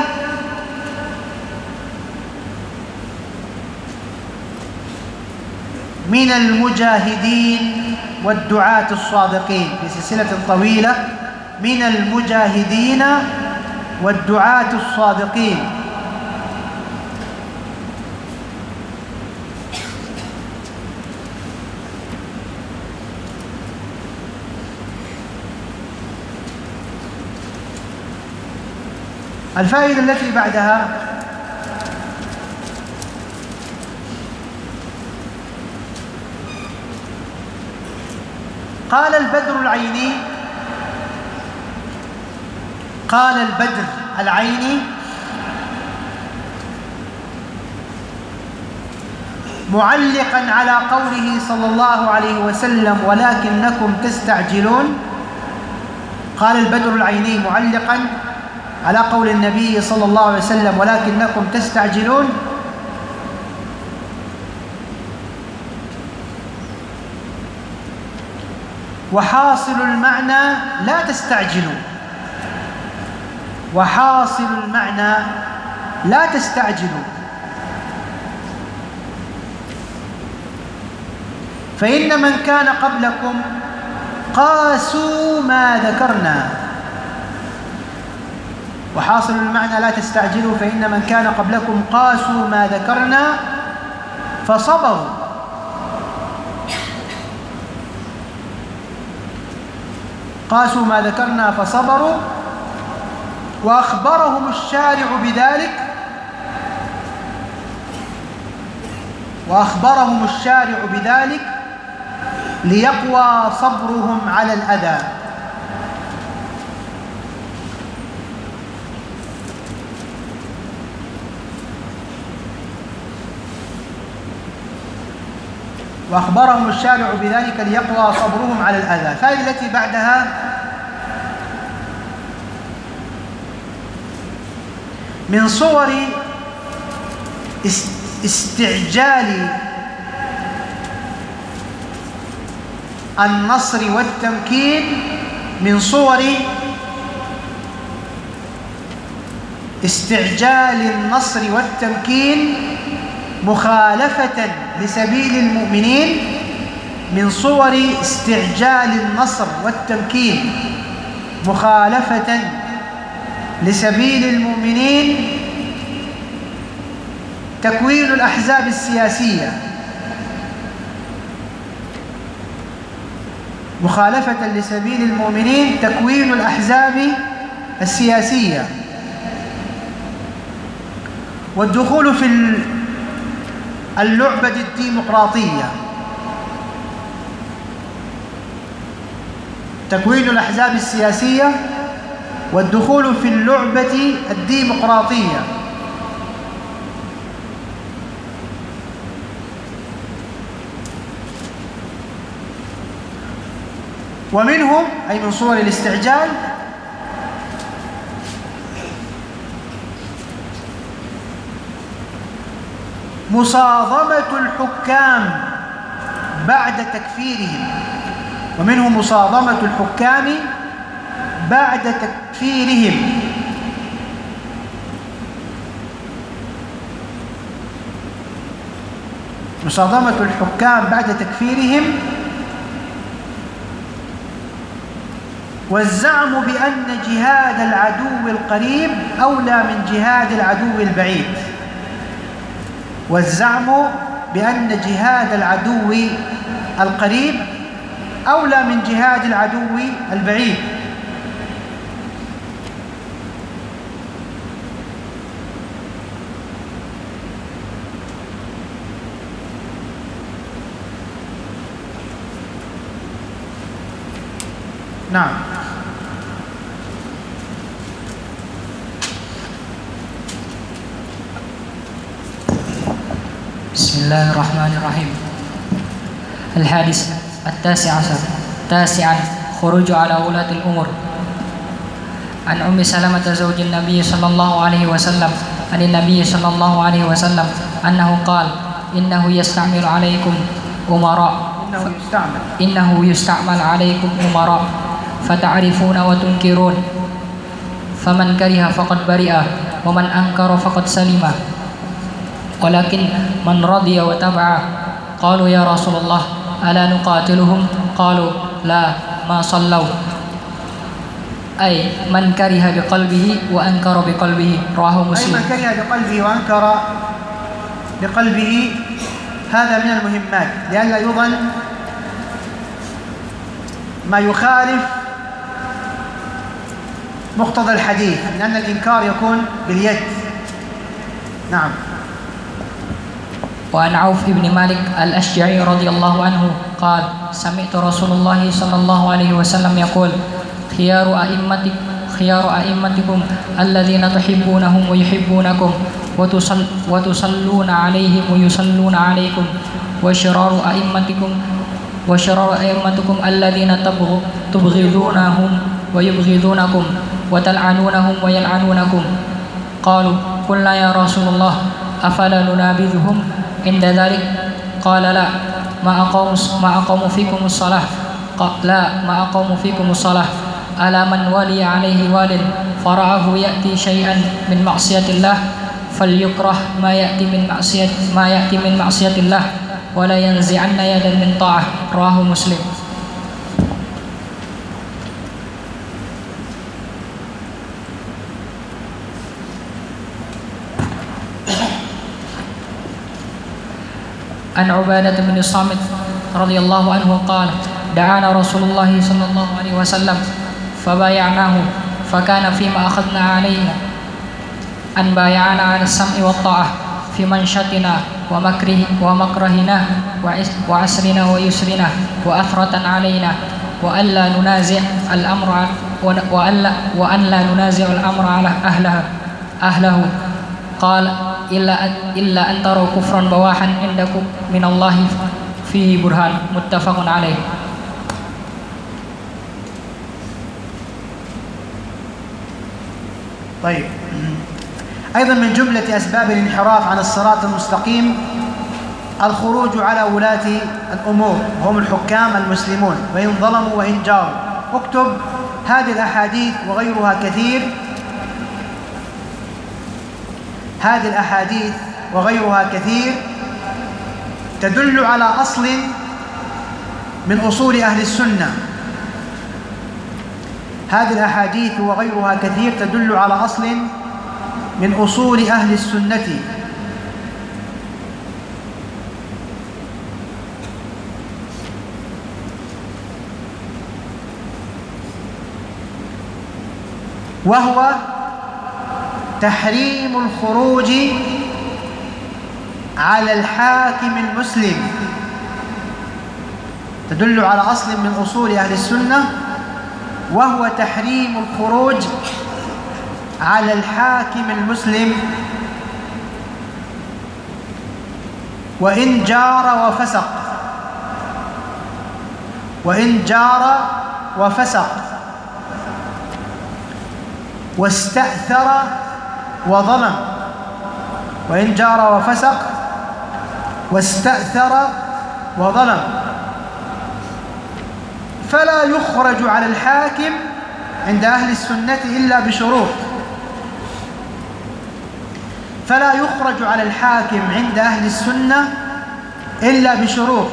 من المجاهدين والدعاة الصادقين. في سلسلة طويلة من المجاهدين والدعاة الصادقين. الفائدة التي بعدها قال البدر العيني معلقا على قوله صلى الله عليه وسلم ولكنكم تستعجلون. قال البدر العيني معلقا على قول النبي صلى الله عليه وسلم ولكنكم تستعجلون: وحاصل المعنى لا تستعجلوا. وحاصل المعنى لا تستعجلوا، فإن من كان قبلكم قاسوا ما ذكرنا. وحاصل المعنى لا تستعجلوا، فإن من كان قبلكم قاسوا ما ذكرنا فصبروا قاسوا ما ذكرنا فصبروا، وأخبرهم الشارع بذلك ليقوى صبرهم على الأذى. وأخبرهم الشارع بذلك ليقوى صبرهم على الأذى. الفائدة التي بعدها: من صور استعجال النصر والتمكين، من صور استعجال النصر والتمكين مخالفة لسبيل المؤمنين، من صور استعجال النصر والتمكين مخالفة لسبيل المؤمنين تكوين الأحزاب السياسية، مخالفة لسبيل المؤمنين تكوين الأحزاب السياسية، والدخول في اللعبة الديمقراطية، تكوين الأحزاب السياسية والدخول في اللعبة الديمقراطية. ومنهم أي من صور الاستعجال مصادمة الحكام بعد تكفيرهم، ومنهم مصادمة الحكام بعد تكفيرهم، مصادمة الحكام بعد تكفيرهم، والزعم بأن جهاد العدو القريب أولى من جهاد العدو البعيد، والزعم بأن جهاد العدو القريب أولى من جهاد العدو البعيد. نعم. بسم الله الرحمن الرحيم. الحادث التاسع عشر. تاسعا: خروج على ولاة الأمور. عن أم سلمة زوج النبي صلى الله عليه وسلم عن النبي صلى الله عليه وسلم أنه قال: إنه يستعمل عليكم أمراء فتعرفون وتنكرون، فمن كره فقد برئ ومن أنكر فقد سلم، ولكن من رضي وتبع. قالوا: يا رسول الله ألا نقاتلهم؟ قالوا: لا، ما صلوا. أي من كره بقلبه وأنكر بقلبه. رواه مسلم. أي من كره بقلبه وأنكر بقلبه، هذا من المهمات، لئلا يظن ما يخالف مقتضى الحديث، لأن الإنكار يكون باليد. نعم. وعن عوف بن مالك الأشجعي رضي الله عنه قال: سمعت رسول الله صلى الله عليه وسلم يقول: خيار أئمتكم الذين تحبونهم ويحبونكم وتصلون عليهم ويصلون عليكم، وشرار أئمتكم الذين تبغضونهم ويبغضونكم وتلعنونهم ويلعنونكم. قالوا: قلنا يا رسول الله أفلا ننابذهم عند ذلك؟ قال: لا، ما أقاموا فيكم الصلاة. ألا من ولي عليه وال فرعه يأتي شيئا من معصية الله فليكره ما يأتي من معصية الله ولا ينزعن يدا من طاعة. رواه مسلم. عن عبادة بن الصامت رضي الله عنه قال: دعانا رسول الله صلى الله عليه وسلم فبايعناه فكان فيما أخذنا علينا أن بايعنا على السمع والطاعة في منشطنا ومكرهنا وعسرنا ويسرنا وأثرة علينا وألا ننازع الأمر وأن لا ننازع الأمر على أهله قال إلا أن تروا كفرا بواحا عندكم من الله فيه برهان متفق عليه. طيب، أيضا من جملة أسباب الانحراف عن الصراط المستقيم الخروج على ولاة الأمور وهم الحكام المسلمون وإن ظلموا وإن جاروا. اكتب هذه الأحاديث وغيرها كثير، هذه الأحاديث وغيرها كثير تدل على أصل من أصول أهل السنة. هذه الأحاديث وغيرها كثير تدل على أصل من أصول أهل السنة. وهو تحريم الخروج على الحاكم المسلم. تدل على أصل من أصول أهل السنة وهو تحريم الخروج على الحاكم المسلم وإن جار وفسق، وإن جار وفسق واستأثر وظلم، وإن جار وفسق واستأثر وظلم. فلا يخرج على الحاكم عند أهل السنة إلا بشروط. فلا يخرج على الحاكم عند أهل السنة إلا بشروط.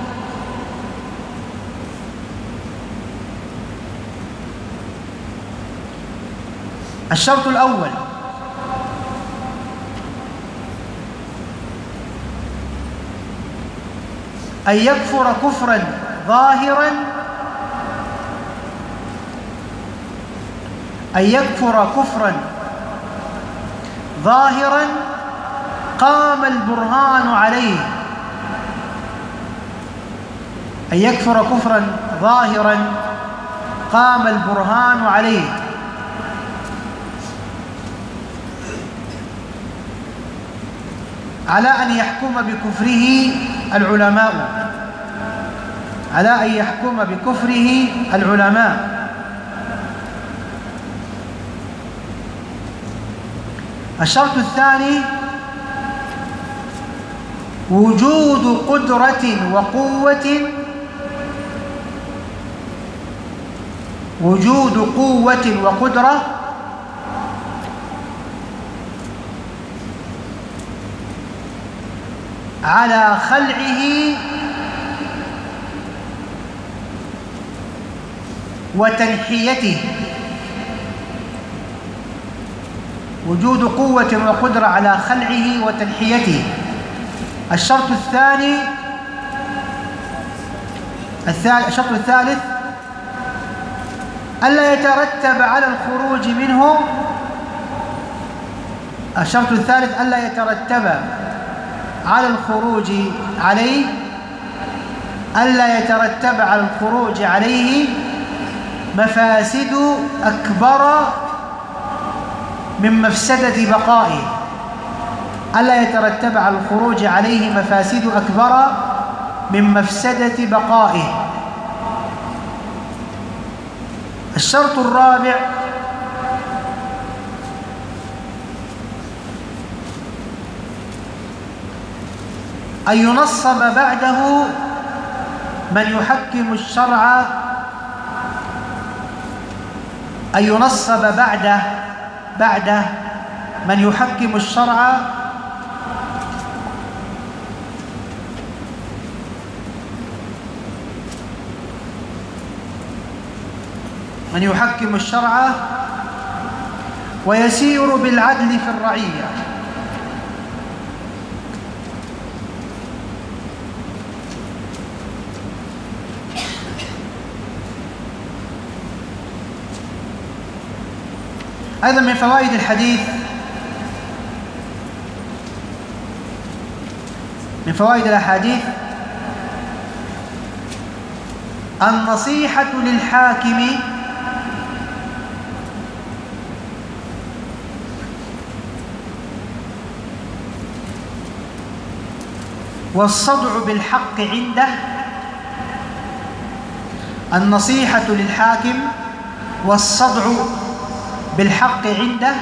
الشرط الأول أن يكفر كفرا ظاهرا، أن يكفر كفرا ظاهرا قام البرهان عليه. أن يكفر كفرا ظاهرا قام البرهان عليه. على أن يحكم بكفره العلماء، على أن يحكم بكفره العلماء. الشرط الثاني وجود قدرة وقوة، وجود قوة وقدرة على خلعه وتنحيته. وجود قوة وقدرة على خلعه وتنحيته. الشرط الثاني الشرط الثالث ألا يترتب على الخروج منه. الشرط الثالث ألا يترتب على الخروج عليه، ألا يترتب على الخروج عليه مفاسد أكبر من مفسدة بقائه. ألا يترتب على الخروج عليه مفاسد أكبر من مفسدة بقائه. الشرط الرابع أن ينصب بعده من يحكم الشرع، أن ينصب بعده من يحكم الشرع ويسير بالعدل في الرعية. أيضا من فوائد الحديث، من فوائد الأحاديث النصيحة للحاكم والصدع بالحق عنده. النصيحة للحاكم والصدع بالحق عنده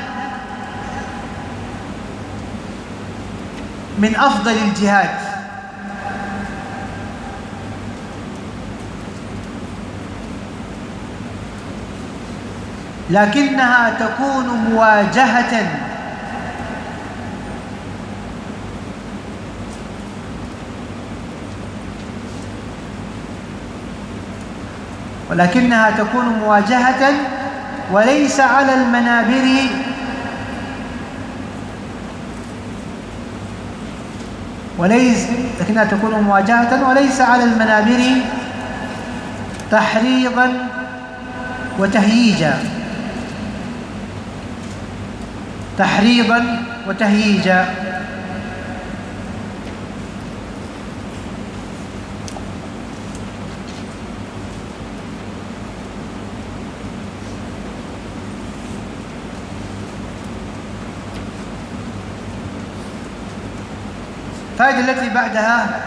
من أفضل الجهاد، لكنها تكون مواجهة وليس على المنابر لكنها تكون مواجهة وليس على المنابر تحريضا وتهييجا. الفائدة التي بعدها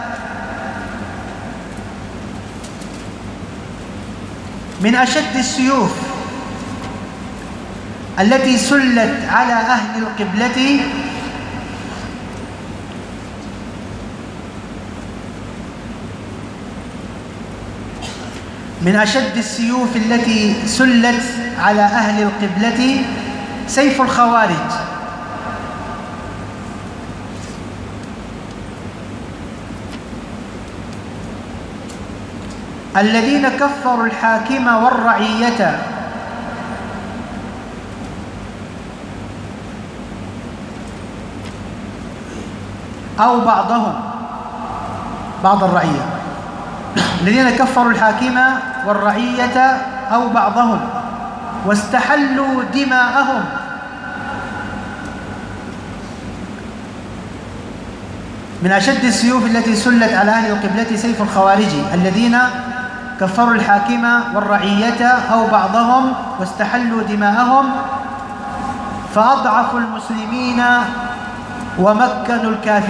من أشد السيوف التي سلت على أهل القبلة سيف الخوارج، الذين كفروا الحاكم والرعية أو بعض الرعية، الذين كفروا الحاكم والرعية أو بعضهم واستحلوا دماءهم. من أشد السيوف التي سلت على أهل القبلة سيف الخوارج الذين كفروا الحاكم والرعية أو بعضهم واستحلوا دماءهم فأضعفوا المسلمين ومكنوا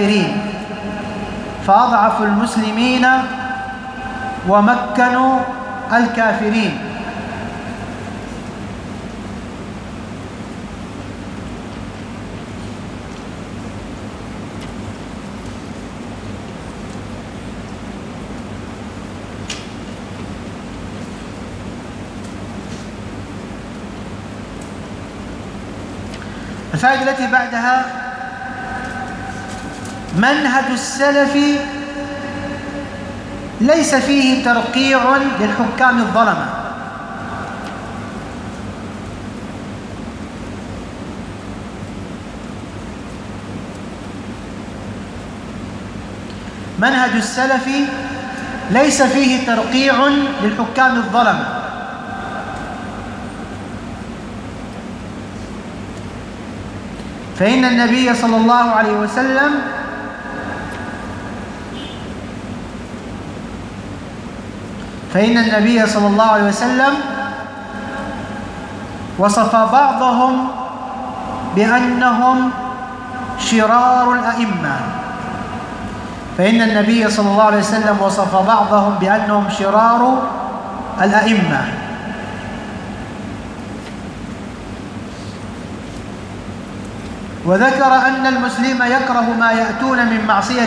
الكافرين. الفائدة التي بعدها منهج السلف ليس فيه ترقيع للحكام الظلمة، منهج السلف ليس فيه ترقيع للحكام الظلمة، فإن النبي صلى الله عليه وسلم وصف بعضهم بأنهم شرار الأئمة. وذكر أن المسلم يكره ما يأتون من معصية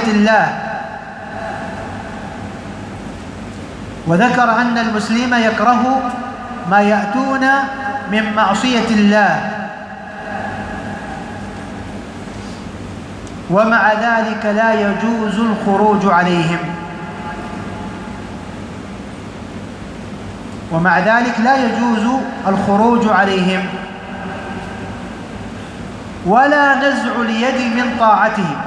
الله، ومع ذلك لا يجوز الخروج عليهم ولا نزع اليد من طاعتهم.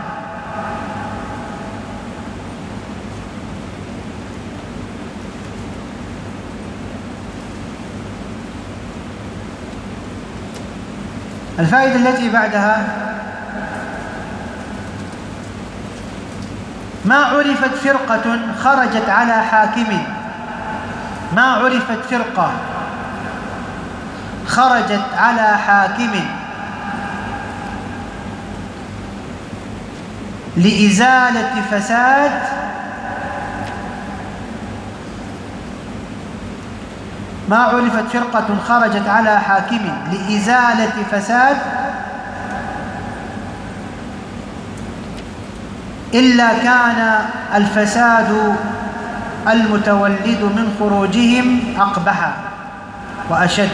الفائدة التي بعدها: ما عرفت فرقة خرجت على حاكم، ما عرفت فرقة خرجت على حاكم لإزالة فساد ما عرفت فرقة خرجت على حاكم لإزالة فساد إلا كان الفساد المتولد من خروجهم أقبح وأشد،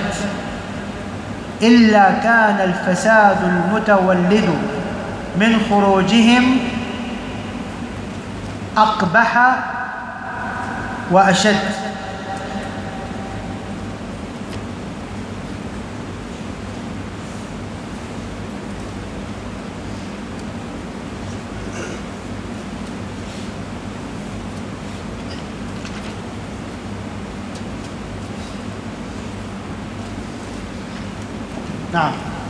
إلا كان الفساد المتولد من خروجهم أقبح وأشد. نعم.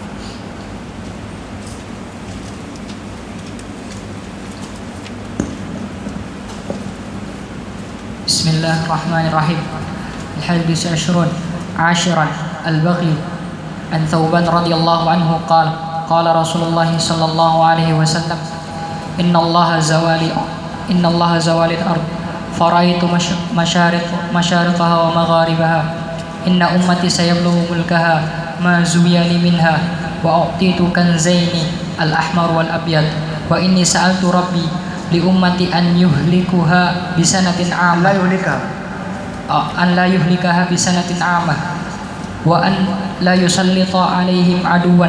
بسم الله الرحمن الرحيم. الحديث 10 البغي. عن ثوبان رضي الله عنه قال: قال رسول الله صلى الله عليه وسلم: إن الله زوال الأرض فرأيت مشارقها ومغاربها، إن أمتي سيبلغ ملكها ما زوي لي منها، وأعطيت كنزين الأحمر والأبيض، وإني سألت ربي لأمتي أن يهلكها بسنة عامة، أن لا يهلكها بسنة عامة، وأن لا يسلط عليهم عدوا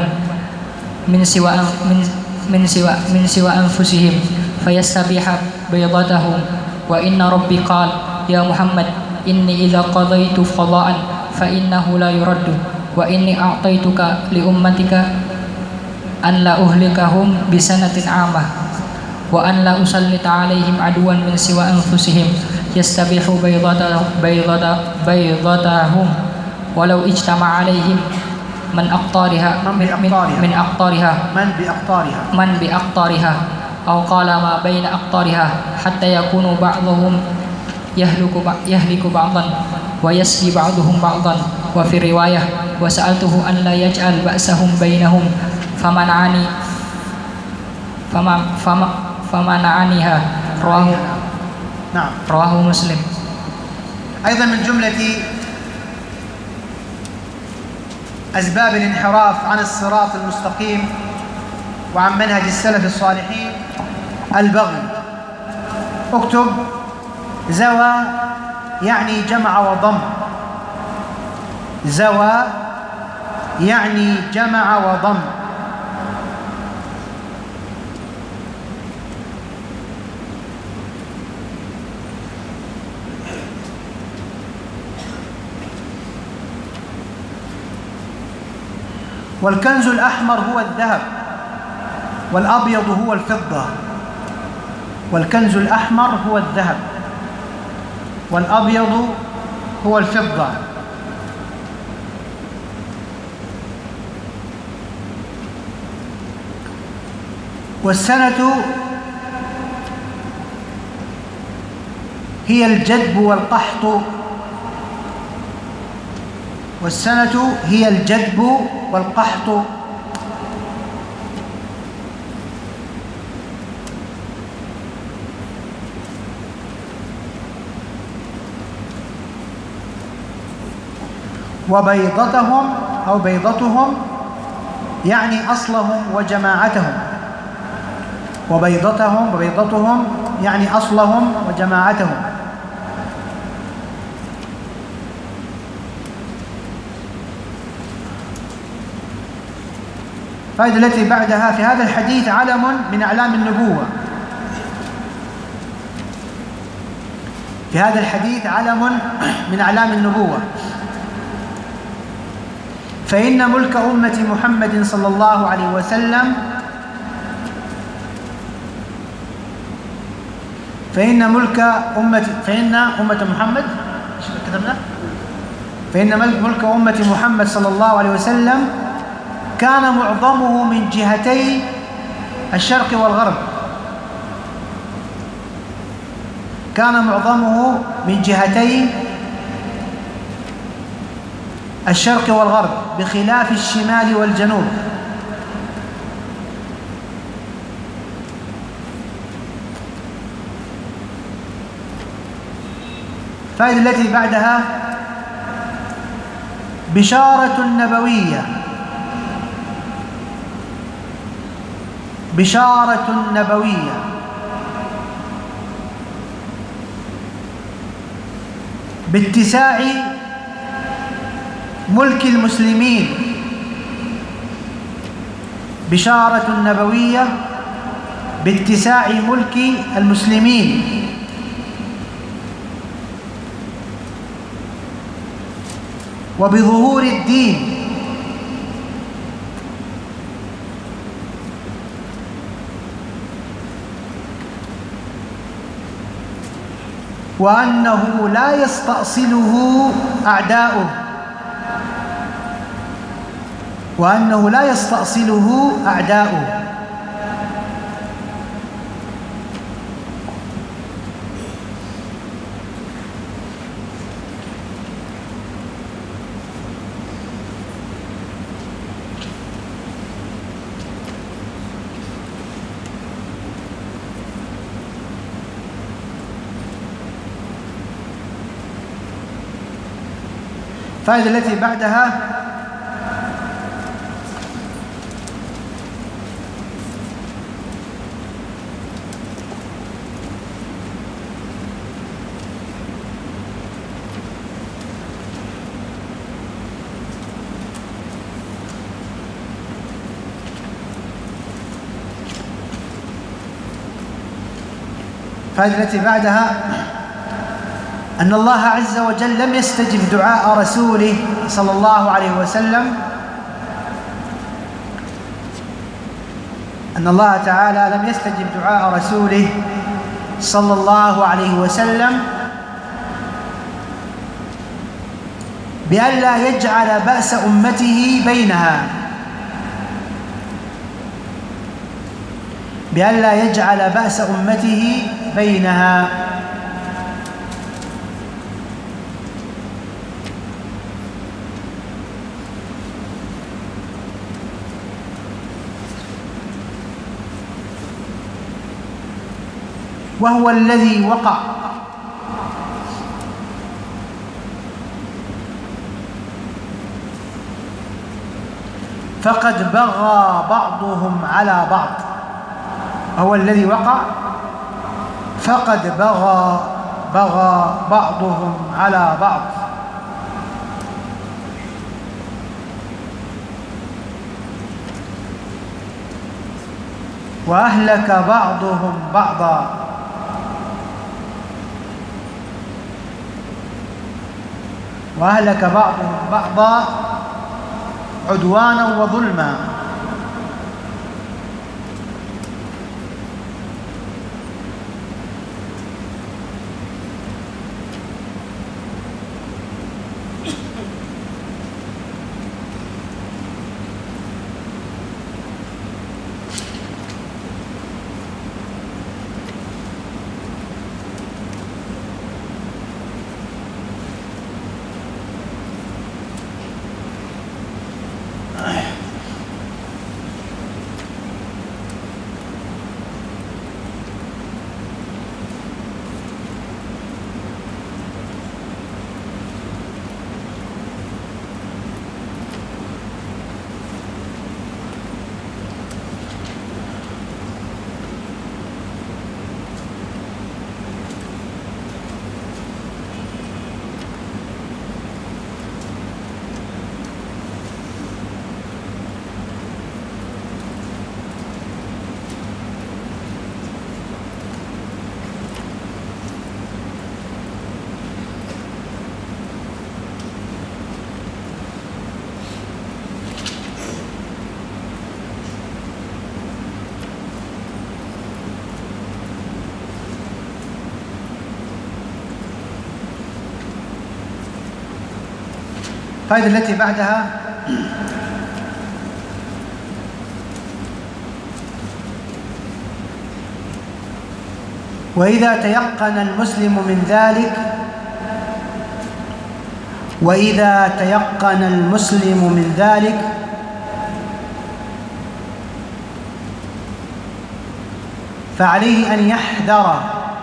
من سوى أنفسهم فيستبيح بيضتهم. وإن ربي قال: يا محمد إني إذا قضيت قضاء فإنه لا يرد، وإني أعطيتك لأمتك أن لا أهلكهم بسنة عامة، وأن لا أسلط عليهم عدوا من سوى أنفسهم يستبيح بيضتهم ولو اجتمع عليهم من بأقطارها أو قال ما بين أقطارها، حتى يكون بعضهم يهلك بعضا ويسبي بعضهم بعضا. وفي رواية: وسألته أن لا يجعل بأسهم بينهم فمنعنيها. رواه مسلم. أيضا من جملة أسباب الانحراف عن الصراط المستقيم وعن منهج السلف الصالحين البغي. اكتب: زوى يعني جمع وضم، زوى يعني جمع وضم. والكنز الأحمر هو الذهب، والأبيض هو الفضة. والكنز الأحمر هو الذهب، والأبيض هو الفضة. والسنة هي الجدب والقحط. والسنة هي الجدب والقحط. وبيضتهم أو بيضتهم يعني أصلهم وجماعتهم. وبيضتهم يعني أصلهم وجماعتهم. الفائدة التي بعدها: في هذا الحديث علم من أعلام النبوة. في هذا الحديث علم من أعلام النبوة. فإن ملك أمة محمد صلى الله عليه وسلم فإن ملك أمة محمد صلى الله عليه وسلم كان معظمه من جهتي الشرق والغرب، كان معظمه من جهتي الشرق والغرب بخلاف الشمال والجنوب. الفائدة التي بعدها بشارة نبوية، بشارة نبوية باتساع ملك المسلمين، بشارة نبوية باتساع ملك المسلمين وبظهور الدين، وأنه لا يستأصله أعداؤه، وأنه لا يستأصله أعداؤه. الفائدة التي بعدها الفائدة التي بعدها أن الله عز وجل لم يستجب دعاء رسوله صلى الله عليه وسلم، أن الله تعالى لم يستجب دعاء رسوله صلى الله عليه وسلم بألا يجعل بأس أمته بينها، بألا يجعل بأس أمته بينها. وهو الذي وقع فقد بغى بعضهم على بعض، هو الذي وقع فقد بغى بعضهم على بعض، وأهلك بعضهم بعضا، وأهلك بعضهم بعضا عدوانا وظلما. الفائدة التي بعدها وإذا تيقن المسلم من ذلك فعليه أن يحذر.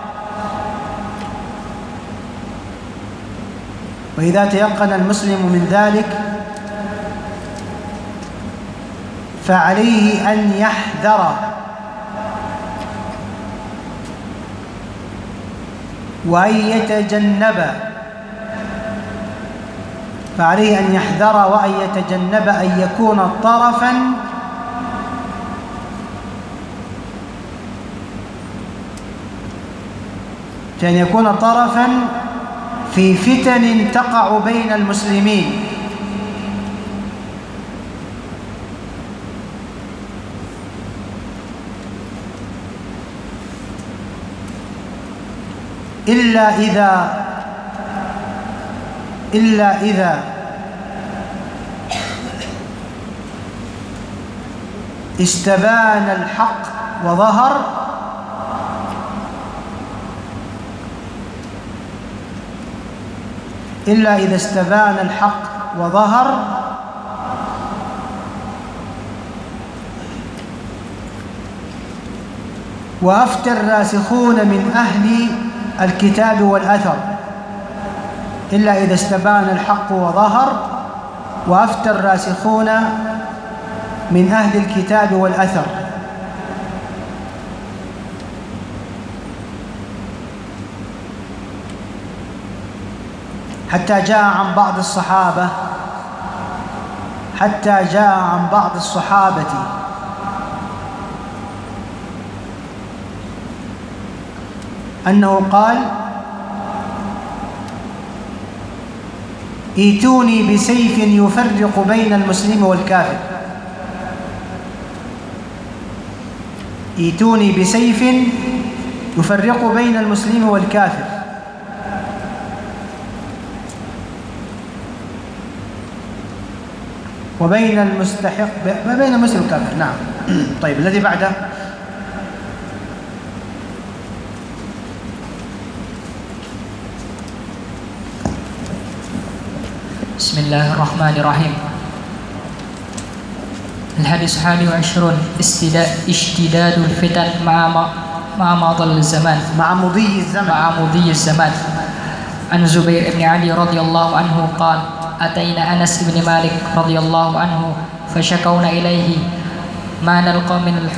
وإذا تيقن المسلم من ذلك فعليه أن يحذر وأن يتجنب أن يكون طرفاً في فتن تقع بين المسلمين، إلا إذا استبان الحق وظهر، وأفتى الراسخون من أهل الكتاب والأثر. إلا إذا استبان الحق وظهر وأفتى الراسخون من أهل الكتاب والأثر. حتى جاء عن بعض الصحابة أنه قال: ائتوني بسيف يفرق بين المسلم والكافر. ائتوني بسيف يفرق بين المسلم والكافر. وبين المستحق بين المسلم والكافر. نعم. طيب، الذي بعده. بسم الله الرحمن الرحيم. الحديث 21 اشتداد الفتن مع مضي الزمان. عن زبير بن علي رضي الله عنه قال: أتينا أنس بن مالك رضي الله عنه فشكونا إليه ما نلقى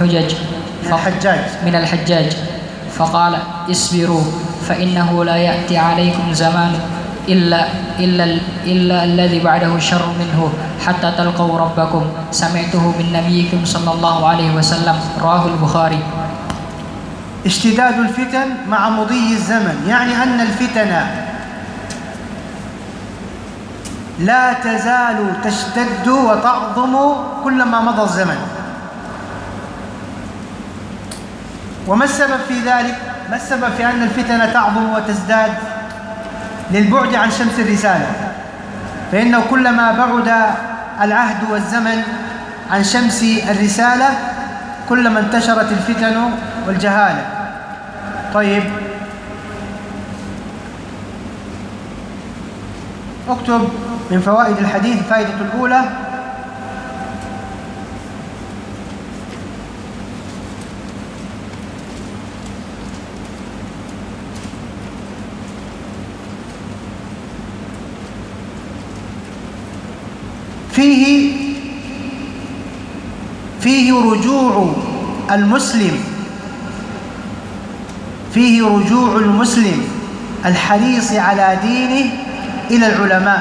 من الحجاج فقال: اصبروا فإنه لا يأتي عليكم زمان إلا الذي بعده شر منه حتى تلقوا ربكم. سمعته من نبيكم صلى الله عليه وسلم. رواه البخاري. اشتداد الفتن مع مضي الزمن، يعني أن الفتن لا تزال تشتد وتعظم كلما مضى الزمن. وما السبب في ذلك؟ ما السبب في أن الفتن تعظم وتزداد؟ للبعد عن شمس الرسالة، فإنه كلما بعد العهد والزمن عن شمس الرسالة كلما انتشرت الفتن والجهالة. طيب، اكتب من فوائد الحديث الفائدة الأولى: فيه رجوع المسلم الحريص على دينه إلى العلماء.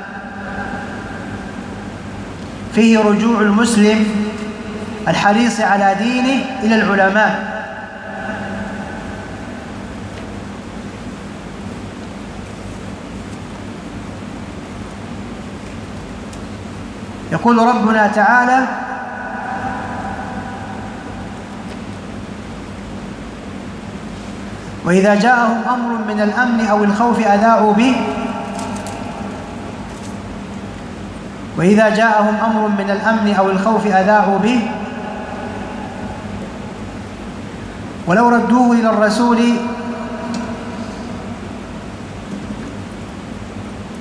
فيه رجوع المسلم الحريص على دينه إلى العلماء. يقول ربنا تعالى: وإذا جاءهم أمر من الأمن أو الخوف أذاعوا به ولو ردوه إلى الرسول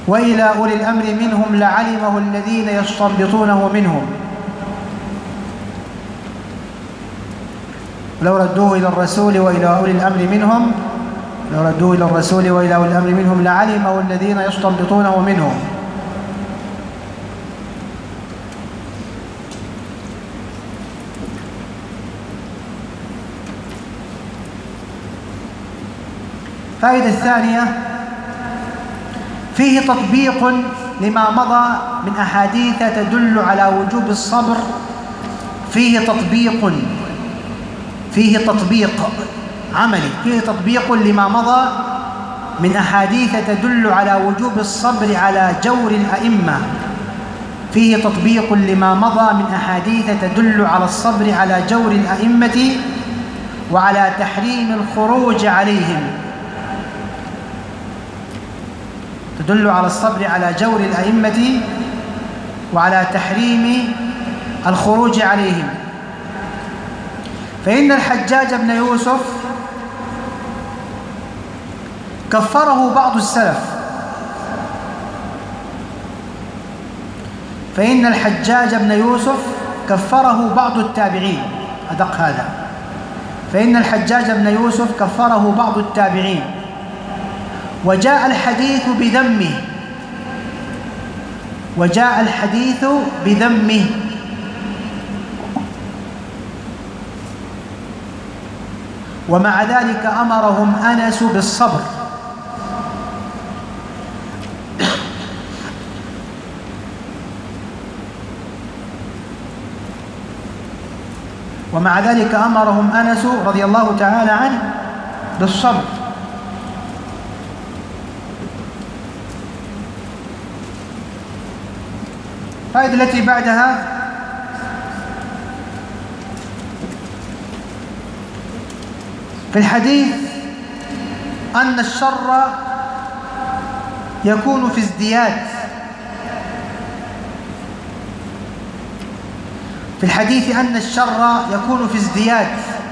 وإلى أولي الأمر منهم لعلمه الذين يستنبطونه منهم لو ردوه إلى الرسول وإلى أولي الأمر منهم لعلمه الذين يستنبطونه منهم. الفائدة الثانية: فيه تطبيق لما مضى من أحاديث تدل على وجوب الصبر. فيه تطبيق عملي، فيه تطبيق لما مضى من أحاديث تدل على وجوب الصبر على جور الأئمة. فيه تطبيق لما مضى من أحاديث تدل على الصبر على جور الأئمة وعلى تحريم الخروج عليهم. تدل على الصبر على جور الأئمة وعلى تحريم الخروج عليهم. فإن الحجاج بن يوسف كفره بعض السلف. فإن الحجاج بن يوسف كفره بعض التابعين. أدق هذا: فإن الحجاج بن يوسف كفره بعض التابعين، وجاء الحديث بذمه ومع ذلك أمرهم أنس بالصبر. ومع ذلك أمرهم أنس رضي الله تعالى عنه بالصبر. الفائدة التي بعدها: في الحديث أن الشر يكون في ازدياد. في الحديث أن الشر يكون في ازدياد،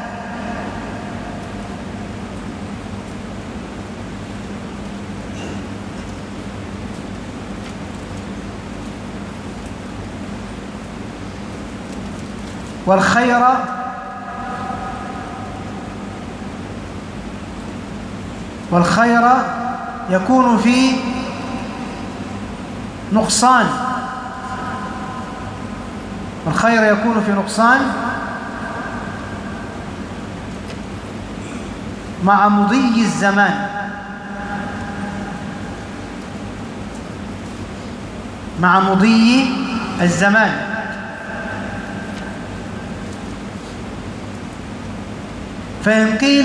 والخير يكون في نقصان. مع مضي الزمان. فإن قيل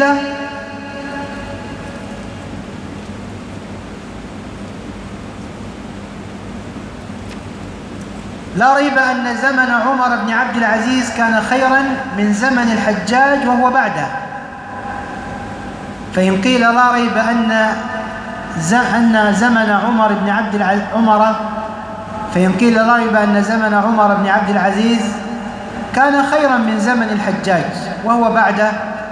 لا ريب أن زمن عمر بن عبد العزيز كان خيرا من زمن الحجاج وهو بعده. فإن قيل لا ريب أن زمن عمر بن عبد العزيز كان خيرا من زمن الحجاج وهو بعده،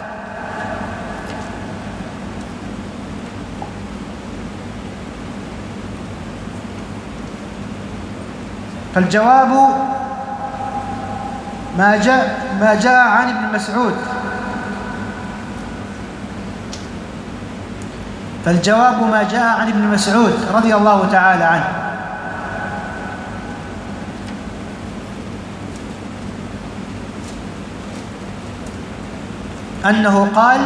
فالجواب ما جاء عن ابن مسعود. رضي الله تعالى عنه أنه قال: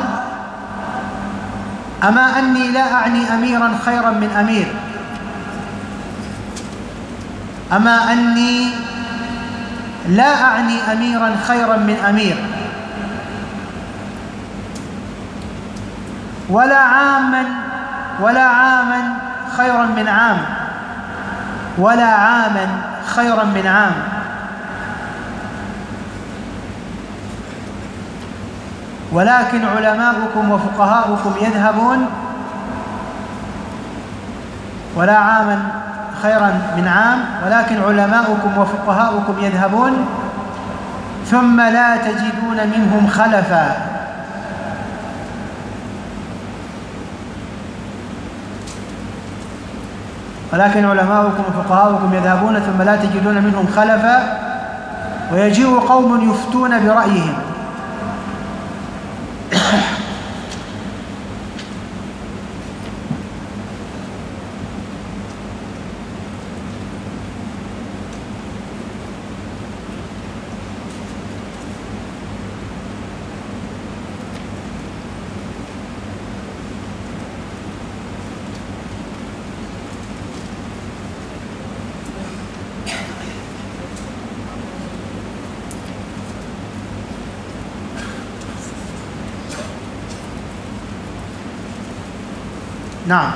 أما أني لا أعني أميرا خيرا من أمير، ولا عاما خيرا من عام، ولكن علماؤكم وفقهاؤكم يذهبون. ولا عاما خيرا من عام، ولكن علماؤكم وفقهاؤكم يذهبون ثم لا تجدون منهم خلفا. ولكن علماؤكم وفقهاؤكم يذهبون ثم لا تجدون منهم خلفا، ويجيء قوم يفتون برأيهم. نعم.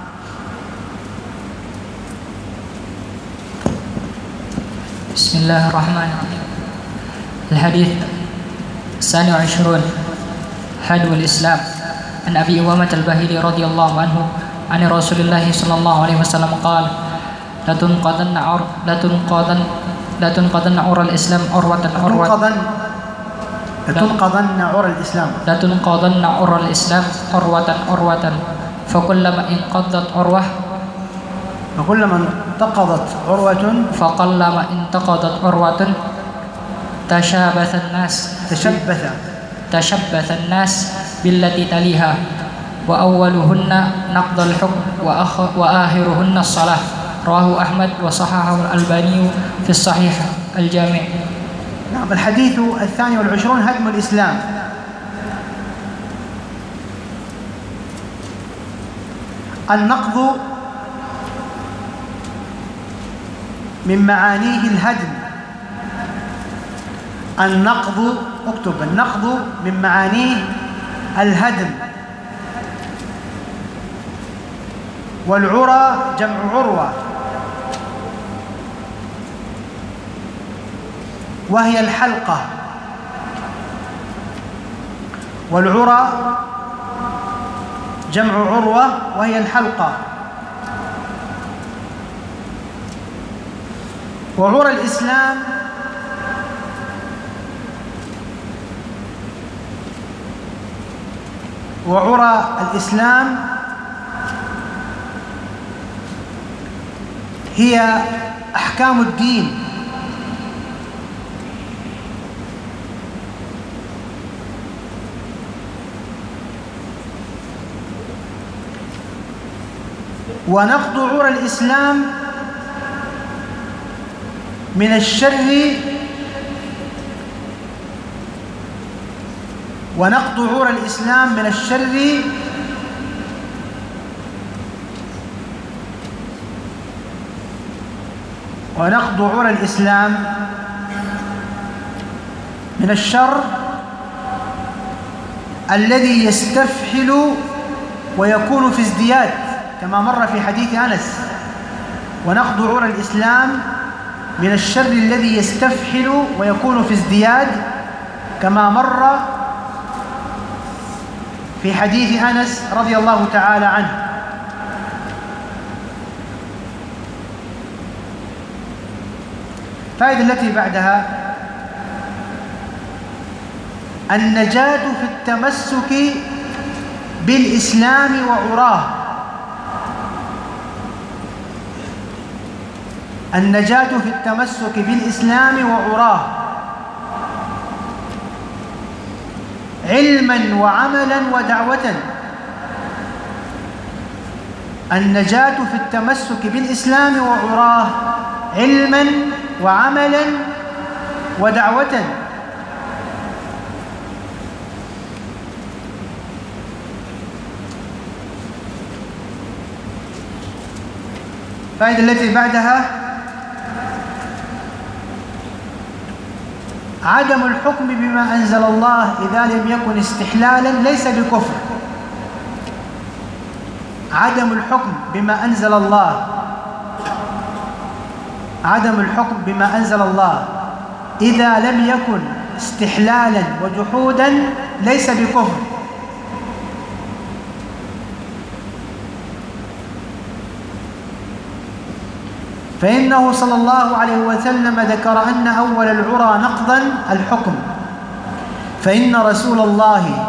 بسم الله الرحمن الرحيم. الحديث 29 حدو الإسلام. عن أبي أمامة الباهلي رضي الله عنه عن رسول الله صلى الله عليه وسلم قال: لتنقضن عرى الإسلام عروة لتنقضن عرى الإسلام لتنقضن عرى الإسلام عروة فكلما انقضت عروة انتقضت عروة تشبث الناس بالتي تليها، وأولهن نقض الحكم وآخرهن الصلاة. رواه أحمد وصححه الألباني في الصحيح الجامع. نعم. الحديث 22 هدم الإسلام. النقض من معانيه الهدم. اكتب: النقض من معانيه الهدم. والعرى جمع عروة، وهي الحلقة. والعرى جمع عروة وهي الحلقة. وعرى الإسلام هي أحكام الدين. ونقض عرى الإسلام من الشر الذي يستفحل ويكون في ازدياد، كما مر في حديث أنس. ونقض عرى الإسلام من الشر الذي يستفحل ويكون في ازدياد، كما مر في حديث أنس رضي الله تعالى عنه. الفائدة التي بعدها: النجاة في التمسك بالإسلام وعراه. النجاة في التمسك بالإسلام وعراه، علما وعملا ودعوة. النجاة في التمسك بالإسلام وعراه، علما وعملا ودعوة. الفائدة التي بعدها: عدم الحكم بما أنزل الله إذا لم يكن استحلالا ليس بكفر. عدم الحكم بما أنزل الله إذا لم يكن استحلالا وجحودا ليس بكفر. فإنه صلى الله عليه وسلم ذكر أن أول العرى نقضا الحكم، فإن رسول الله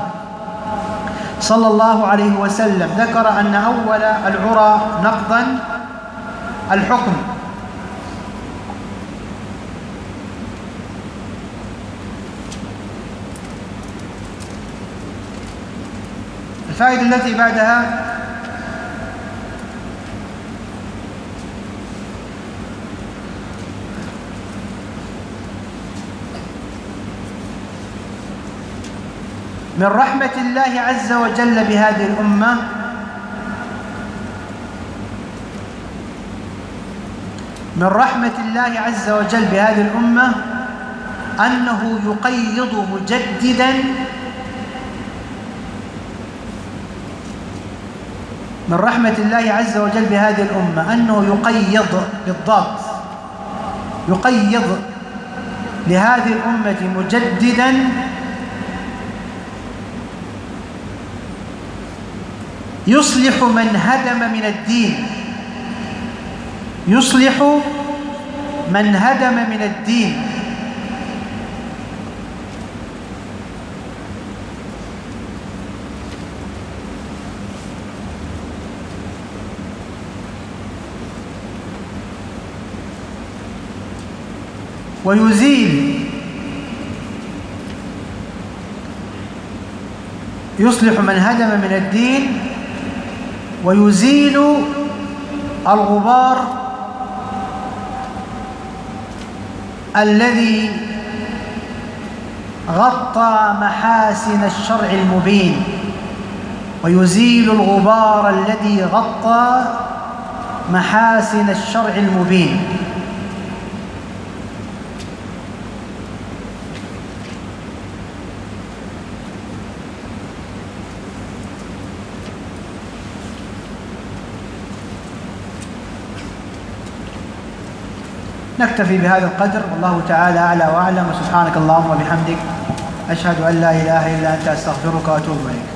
صلى الله عليه وسلم ذكر أن أول العرى نقضا الحكم. الفائدة التي بعدها من رحمة الله عز وجل بهذه الأمة من رحمة الله عز وجل بهذه الأمة أنه يقيض مجددا من رحمة الله عز وجل بهذه الأمة أنه يقيض بالضبط يقيض لهذه الأمة مجددا يصلح من هدم من الدين يصلح من هدم من الدين ويزيل يصلح من هدم من الدين ويزيل الغبار الذي غطى محاسن الشرع المبين ويزيل الغبار الذي غطى محاسن الشرع المبين. نكتفي بهذا القدر، والله تعالى أعلى وأعلم، وسبحانك اللهم وبحمدك أشهد أن لا إله إلا أنت أستغفرك وأتوب إليك.